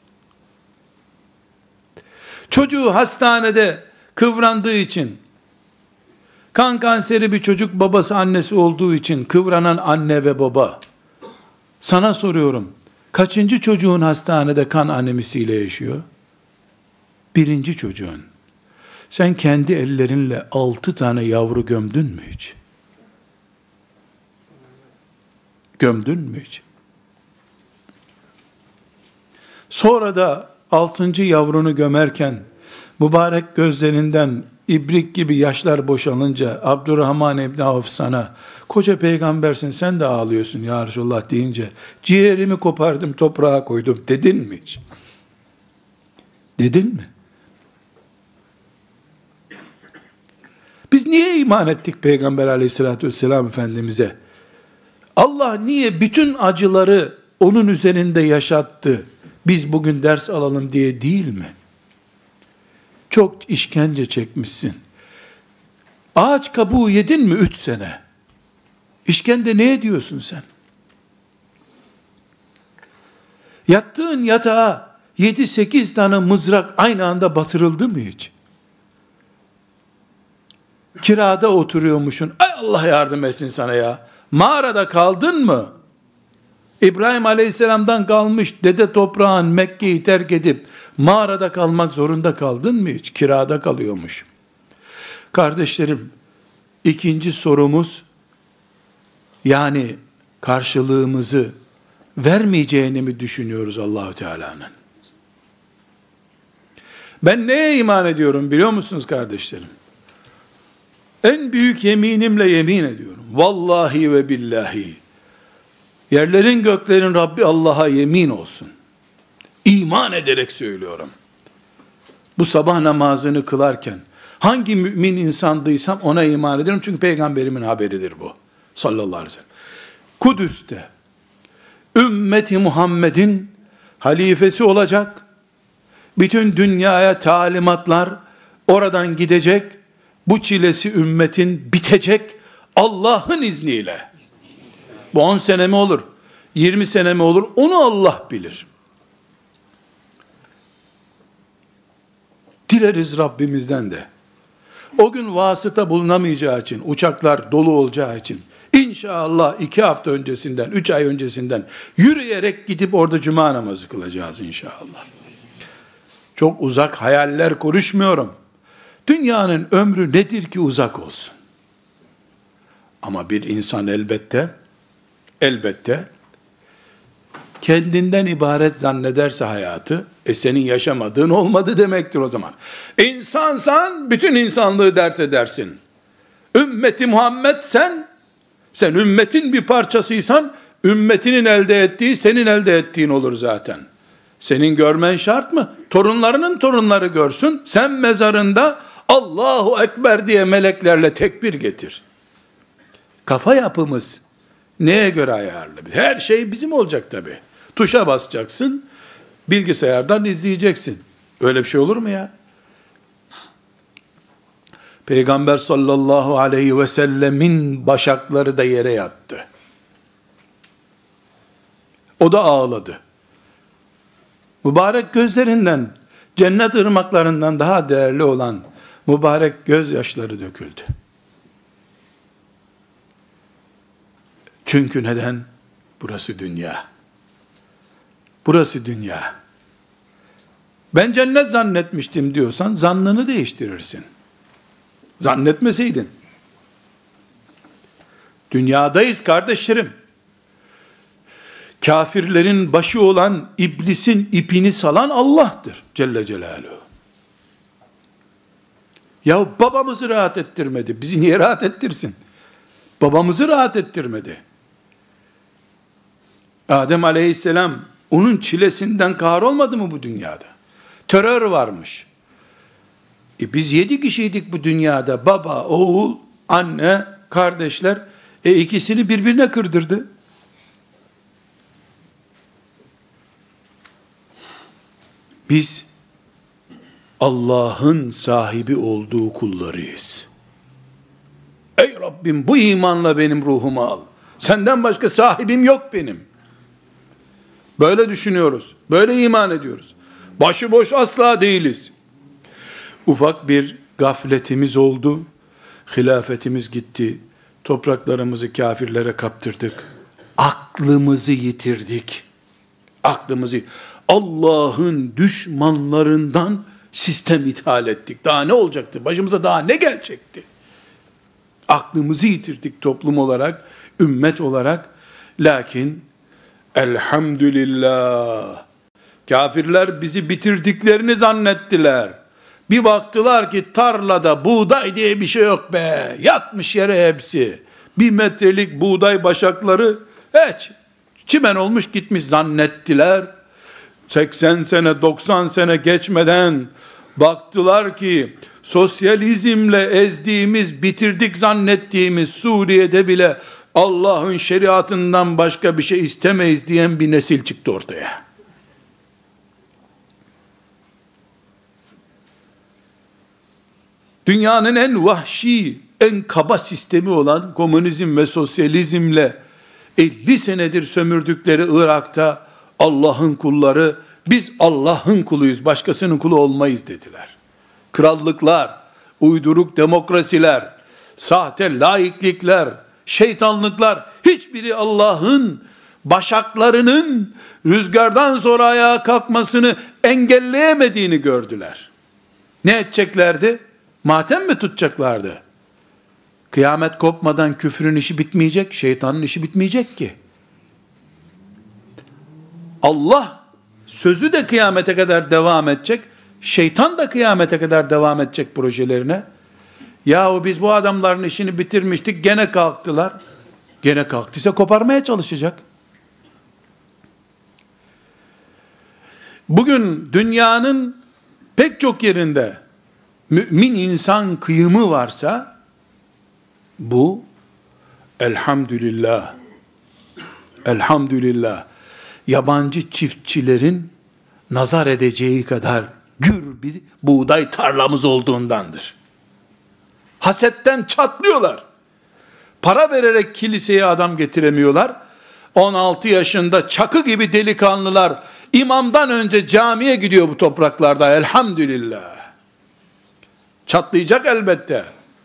Çocuğu hastanede kıvrandığı için, kan kanseri bir çocuk babası annesi olduğu için kıvranan anne ve baba, sana soruyorum, kaçıncı çocuğun hastanede kan anemisiyle yaşıyor? Birinci çocuğun. Sen kendi ellerinle 6 tane yavru gömdün mü hiç? Gömdün mü hiç? Sonra da 6. yavrunu gömerken mübarek gözlerinden ibrik gibi yaşlar boşalınca Abdurrahman İbni Avf sana, koca peygambersin sen de ağlıyorsun ya Resulullah deyince, ciğerimi kopardım toprağa koydum dedin mi hiç? Dedin mi? Biz niye iman ettik Peygamber aleyhissalatü vesselam Efendimiz'e? Allah niye bütün acıları onun üzerinde yaşattı? Biz bugün ders alalım diye değil mi? Çok işkence çekmişsin. Ağaç kabuğu yedin mi 3 sene? İşkence ne ediyorsun sen? Yattığın yatağa 7-8 tane mızrak aynı anda batırıldı mı hiç? Kirada oturuyormuşsun. Ay Allah yardım etsin sana ya. Mağarada kaldın mı? İbrahim Aleyhisselam'dan kalmış dede toprağın Mekke'yi terk edip mağarada kalmak zorunda kaldın mı hiç? Kirada kalıyormuş. Kardeşlerim, ikinci sorumuz, yani karşılığımızı vermeyeceğini mi düşünüyoruz Allahu Teala'nın? Ben neye iman ediyorum biliyor musunuz kardeşlerim? En büyük yeminimle yemin ediyorum. Vallahi ve billahi. Yerlerin göklerin Rabbi Allah'a yemin olsun. İman ederek söylüyorum. Bu sabah namazını kılarken hangi mümin insandıysam ona iman ediyorum. Çünkü peygamberimin haberidir bu. Sallallahu aleyhi ve sellem. Kudüs'te ümmeti Muhammed'in halifesi olacak. Bütün dünyaya talimatlar oradan gidecek. Bu çilesi ümmetin bitecek Allah'ın izniyle. Bu 10 sene mi olur? 20 sene mi olur? Onu Allah bilir. Dileriz Rabbimizden de. O gün vasıta bulunamayacağı için, uçaklar dolu olacağı için, İnşallah 2 hafta öncesinden, 3 ay öncesinden yürüyerek gidip orada cuma namazı kılacağız inşallah. Çok uzak hayaller konuşmuyorum. Dünyanın ömrü nedir ki uzak olsun? Ama bir insan elbette kendinden ibaret zannederse hayatı, senin yaşamadığın olmadı demektir o zaman. İnsansan bütün insanlığı dert edersin. Ümmeti Muhammed sen ümmetin bir parçasıysan, ümmetinin elde ettiği senin elde ettiğin olur zaten. Senin görmen şart mı? Torunlarının torunları görsün. Sen mezarında Allahu Ekber diye meleklerle tekbir getir. Kafa yapımız neye göre ayarlı? Her şey bizim olacak tabii. Tuşa basacaksın, bilgisayardan izleyeceksin. Öyle bir şey olur mu ya? Peygamber sallallahu aleyhi ve sellemin başakları da yere yattı. O da ağladı. Mübarek gözlerinden, cennet ırmaklarından daha değerli olan mübarek gözyaşları döküldü. Çünkü neden? Burası dünya. Burası dünya. Ben cennet zannetmiştim diyorsan zannını değiştirirsin. Zannetmeseydin. Dünyadayız kardeşlerim. Kafirlerin başı olan iblisin ipini salan Allah'tır Celle Celaluhu. Ya babamızı rahat ettirmedi. Bizi niye rahat ettirsin? Babamızı rahat ettirmedi. Adem aleyhisselam onun çilesinden kahrolmadı mı bu dünyada? Terör varmış. Biz 7 kişiydik bu dünyada. Baba, oğul, anne, kardeşler. İkisini birbirine kırdırdı. Biz Allah'ın sahibi olduğu kullarıyız. Ey Rabbim bu imanla benim ruhumu al. Senden başka sahibim yok benim. Böyle düşünüyoruz. Böyle iman ediyoruz. Başıboş asla değiliz. Ufak bir gafletimiz oldu. Hilafetimiz gitti. Topraklarımızı kafirlere kaptırdık. Aklımızı yitirdik. Allah'ın düşmanlarından sistem ithal ettik. Daha ne olacaktı? Başımıza daha ne gelecekti? Aklımızı yitirdik toplum olarak, ümmet olarak. Lakin elhamdülillah, kafirler bizi bitirdiklerini zannettiler. Bir baktılar ki tarlada buğday diye bir şey yok be. Yatmış yere hepsi. 1 metrelik buğday başakları hiç çimen olmuş gitmiş zannettiler. 80 sene 90 sene geçmeden baktılar ki sosyalizmle ezdiğimiz, bitirdik zannettiğimiz Suriye'de bile Allah'ın şeriatından başka bir şey istemeyiz diyen bir nesil çıktı ortaya. Dünyanın en vahşi, en kaba sistemi olan komünizm ve sosyalizmle 50 senedir sömürdükleri Irak'ta Allah'ın kulları, biz Allah'ın kuluyuz, başkasının kulu olmayız dediler. Krallıklar, uyduruk demokrasiler, sahte laiklikler, şeytanlıklar, hiçbiri Allah'ın başaklarının rüzgardan sonra ayağa kalkmasını engelleyemediğini gördüler. Ne edeceklerdi? Matem mi tutacaklardı? Kıyamet kopmadan küfrün işi bitmeyecek, şeytanın işi bitmeyecek ki. Allah sözü de kıyamete kadar devam edecek, şeytan da kıyamete kadar devam edecek projelerine. Yahu biz bu adamların işini bitirmiştik, gene kalktılar. Gene kalktıysa koparmaya çalışacak. Bugün dünyanın pek çok yerinde mümin insan kıyımı varsa, bu elhamdülillah, elhamdülillah, yabancı çiftçilerin nazar edeceği kadar gür bir buğday tarlamız olduğundandır. Hasetten çatlıyorlar. Para vererek kiliseye adam getiremiyorlar. 16 yaşında çakı gibi delikanlılar imamdan önce camiye gidiyor bu topraklarda, elhamdülillah. Çatlayacak elbette.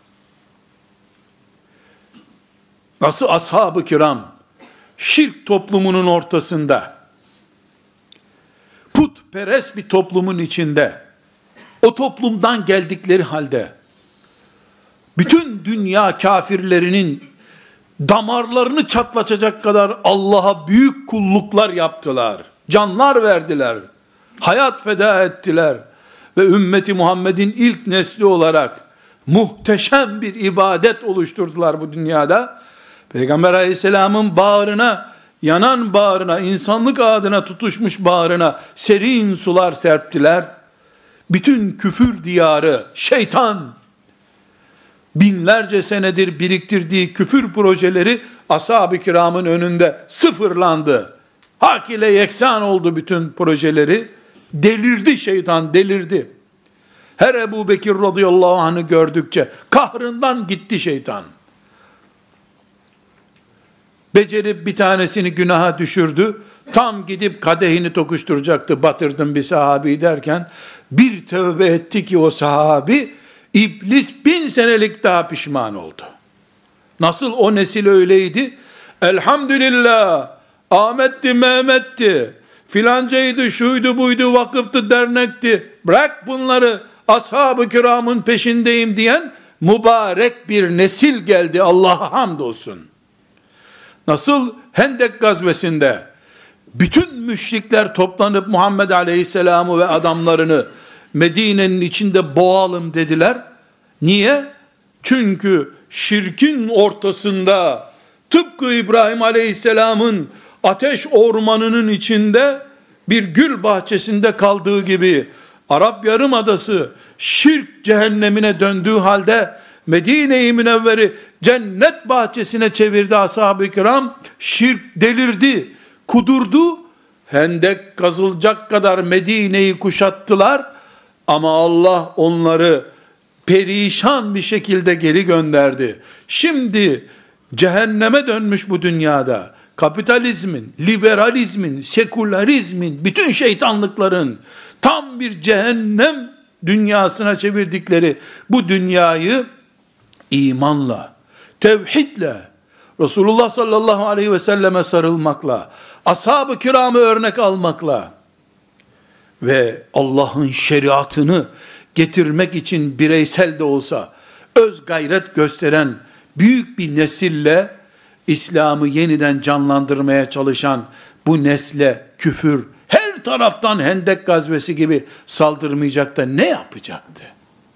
Nasıl ashab-ı kiram şirk toplumunun ortasında, putperest bir toplumun içinde, o toplumdan geldikleri halde bütün dünya kafirlerinin damarlarını çatlatacak kadar Allah'a büyük kulluklar yaptılar. Canlar verdiler. Hayat feda ettiler. Ve ümmeti Muhammed'in ilk nesli olarak muhteşem bir ibadet oluşturdular bu dünyada. Peygamber aleyhisselamın bağrına, yanan bağrına, insanlık adına tutuşmuş bağrına serin sular serptiler. Bütün küfür diyarı, şeytan, binlerce senedir biriktirdiği küfür projeleri ashab-ı kiramın önünde sıfırlandı. Hak ile yeksan oldu bütün projeleri. Delirdi şeytan, delirdi. Her Ebu Bekir radıyallahu anh'ı gördükçe kahrından gitti şeytan. Becerip bir tanesini günaha düşürdü. Tam gidip kadehini tokuşturacaktı, batırdım bir sahabi derken, bir tövbe etti ki o sahabi, İblis 1000 senelik daha pişman oldu. Nasıl o nesil öyleydi? Elhamdülillah, Ahmet'ti, Mehmet'ti, filancaydı, şuydu, buydu, vakıftı, dernekti, bırak bunları, ashab-ı kiramın peşindeyim diyen mübarek bir nesil geldi, Allah'a hamdolsun. Nasıl Hendek gazvesinde bütün müşrikler toplanıp Muhammed Aleyhisselam'ı ve adamlarını Medine'nin içinde boğalım dediler. Niye? Çünkü şirkin ortasında, tıpkı İbrahim Aleyhisselam'ın ateş ormanının içinde bir gül bahçesinde kaldığı gibi, Arap Yarımadası şirk cehennemine döndüğü halde Medine-i Münevver'i cennet bahçesine çevirdi ashab-ı kiram. Şirk delirdi, kudurdu. Hendek kazılacak kadar Medine'yi kuşattılar. Ama Allah onları perişan bir şekilde geri gönderdi. Şimdi cehenneme dönmüş bu dünyada. Kapitalizmin, liberalizmin, sekülerizmin, bütün şeytanlıkların tam bir cehennem dünyasına çevirdikleri bu dünyayı imanla, tevhidle, Resulullah sallallahu aleyhi ve selleme sarılmakla, ashab-ı kiramı örnek almakla ve Allah'ın şeriatını getirmek için bireysel de olsa öz gayret gösteren büyük bir nesille, İslam'ı yeniden canlandırmaya çalışan bu nesle küfür her taraftan Hendek gazvesi gibi saldırmayacak da ne yapacaktı?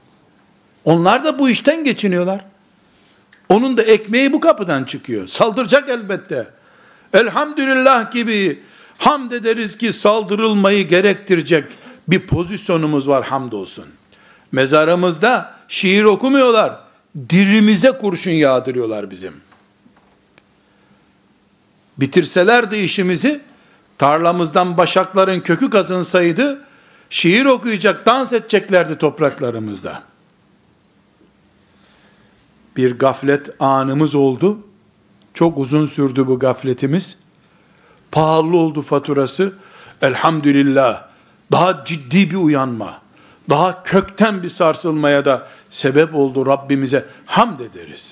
Onlar da bu işten geçiniyorlar. Onun da ekmeği bu kapıdan çıkıyor. Saldıracak elbette. Elhamdülillah gibi hamd ederiz ki saldırılmayı gerektirecek bir pozisyonumuz var, hamdolsun. Mezarımızda şiir okumuyorlar. Dirimize kurşun yağdırıyorlar bizim. Bitirseler de işimizi, tarlamızdan başakların kökü kazınsaydı, şiir okuyacak, dans edeceklerdi topraklarımızda. Bir gaflet anımız oldu. Çok uzun sürdü bu gafletimiz. Pahalı oldu faturası. Elhamdülillah. Daha ciddi bir uyanma, daha kökten bir sarsılmaya da sebep oldu. Rabbimize hamd ederiz.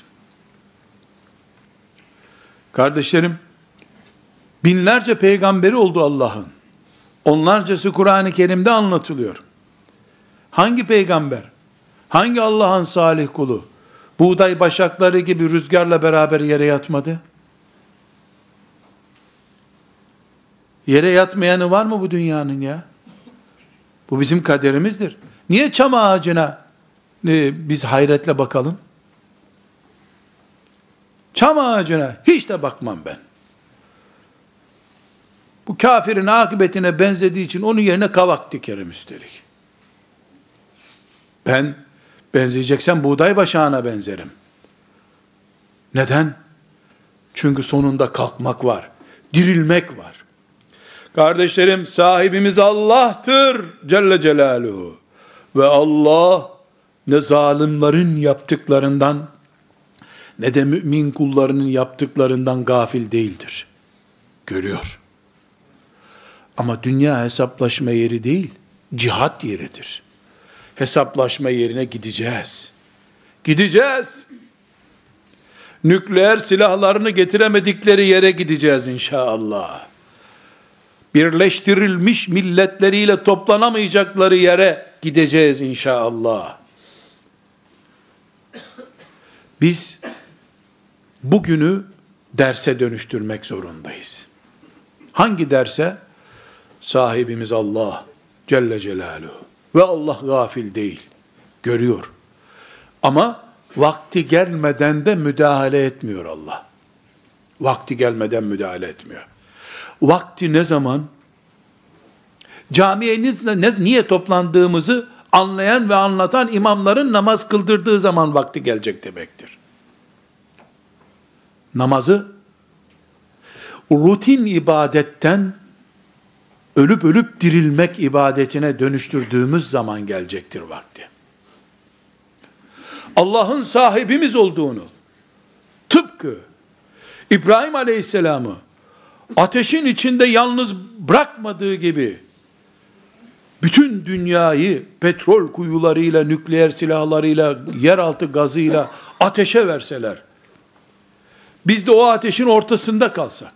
Kardeşlerim, binlerce peygamberi oldu Allah'ın. Onlarcası Kur'an-ı Kerim'de anlatılıyor. Hangi peygamber, hangi Allah'ın salih kulu, buğday başakları gibi rüzgarla beraber yere yatmadı? Yere yatmayanı var mı bu dünyanın ya? Bu bizim kaderimizdir. Niye çam ağacına biz hayretle bakalım? Çam ağacına hiç de bakmam ben. Bu kafirin akıbetine benzediği için onun yerine kavak dikerim üstelik. Ben benzeyeceksem buğday başağına benzerim. Neden? Çünkü sonunda kalkmak var, dirilmek var. Kardeşlerim, sahibimiz Allah'tır Celle Celaluhu. Ve Allah ne zalimlerin yaptıklarından ne de mümin kullarının yaptıklarından gafil değildir. Görüyor. Ama dünya hesaplaşma yeri değil, cihat yeridir. Hesaplaşma yerine gideceğiz. Gideceğiz. Nükleer silahlarını getiremedikleri yere gideceğiz inşallah. Birleştirilmiş milletleriyle toplanamayacakları yere gideceğiz inşallah. Biz bugünü derse dönüştürmek zorundayız. Hangi derse? Sahibimiz Allah Celle Celaluhu. Ve Allah gafil değil. Görüyor. Ama vakti gelmeden de müdahale etmiyor Allah. Vakti gelmeden müdahale etmiyor. Vakti ne zaman? Camiye niye toplandığımızı anlayan ve anlatan imamların namaz kıldırdığı zaman vakti gelecek demektir. Namazı rutin ibadetten ölüp ölüp dirilmek ibadetine dönüştürdüğümüz zaman gelecektir vakti. Allah'ın sahibimiz olduğunu, tıpkı İbrahim Aleyhisselam'ı ateşin içinde yalnız bırakmadığı gibi, bütün dünyayı petrol kuyularıyla, nükleer silahlarıyla, yeraltı gazıyla ateşe verseler, biz de o ateşin ortasında kalsak,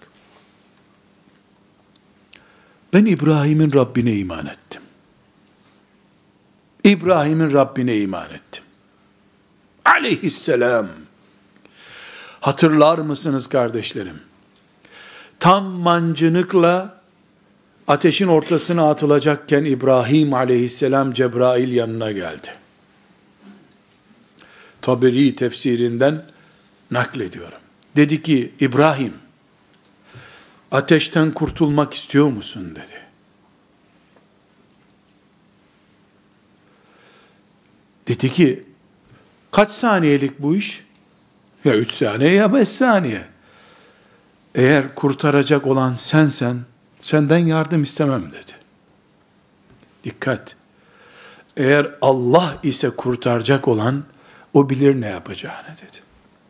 ben İbrahim'in Rabbine iman ettim. İbrahim'in Rabbine iman ettim. Aleyhisselam. Hatırlar mısınız kardeşlerim? Tam mancınıkla ateşin ortasına atılacakken İbrahim aleyhisselam Cebrail yanına geldi. Taberi tefsirinden naklediyorum. Dedi ki, İbrahim, ateşten kurtulmak istiyor musun dedi. Dedi ki, kaç saniyelik bu iş? Ya 3 saniye ya 5 saniye. Eğer kurtaracak olan sensen, senden yardım istemem dedi. Dikkat! Eğer Allah ise kurtaracak olan, o bilir ne yapacağını dedi.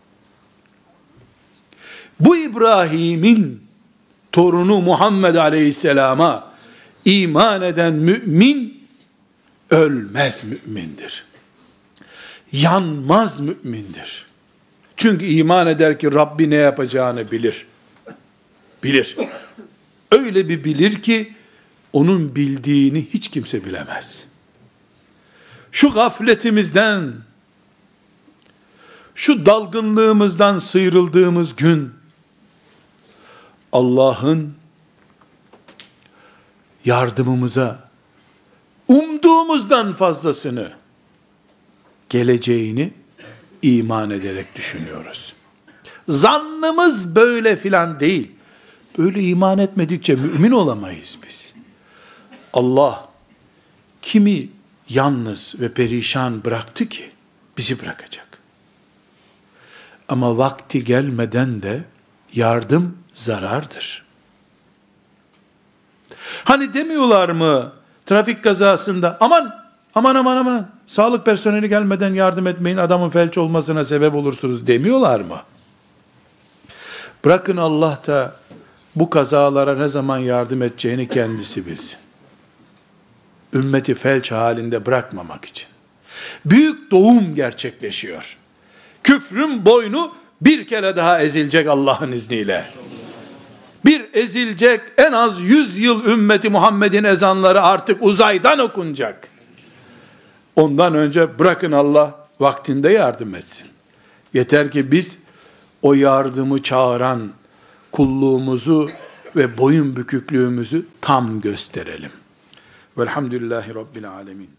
Bu İbrahim'in torunu Muhammed Aleyhisselam'a iman eden mümin, ölmez mümindir. Yanmaz mümindir. Çünkü iman eder ki Rabbi ne yapacağını bilir. Bilir. Öyle bir bilir ki onun bildiğini hiç kimse bilemez. Şu gafletimizden, şu dalgınlığımızdan sıyrıldığımız gün Allah'ın yardımımıza umduğumuzdan fazlasını geleceğini iman ederek düşünüyoruz. Zannımız böyle filan değil. Böyle iman etmedikçe mümin olamayız biz. Allah kimi yalnız ve perişan bıraktı ki bizi bırakacak. Ama vakti gelmeden de yardım zarardır. Hani demiyorlar mı trafik kazasında aman sağlık personeli gelmeden yardım etmeyin, adamın felç olmasına sebep olursunuz demiyorlar mı? Bırakın Allah da bu kazalara ne zaman yardım edeceğini kendisi bilsin. Ümmeti felç halinde bırakmamak için. Büyük doğum gerçekleşiyor. Küfrün boynu bir kere daha ezilecek Allah'ın izniyle. Bir ezilecek, en az 100 yıl ümmeti Muhammed'in ezanları artık uzaydan okunacak. Ondan önce bırakın Allah vaktinde yardım etsin. Yeter ki biz o yardımı çağıran kulluğumuzu ve boyun büküklüğümüzü tam gösterelim. Velhamdülillahi Rabbil alemin.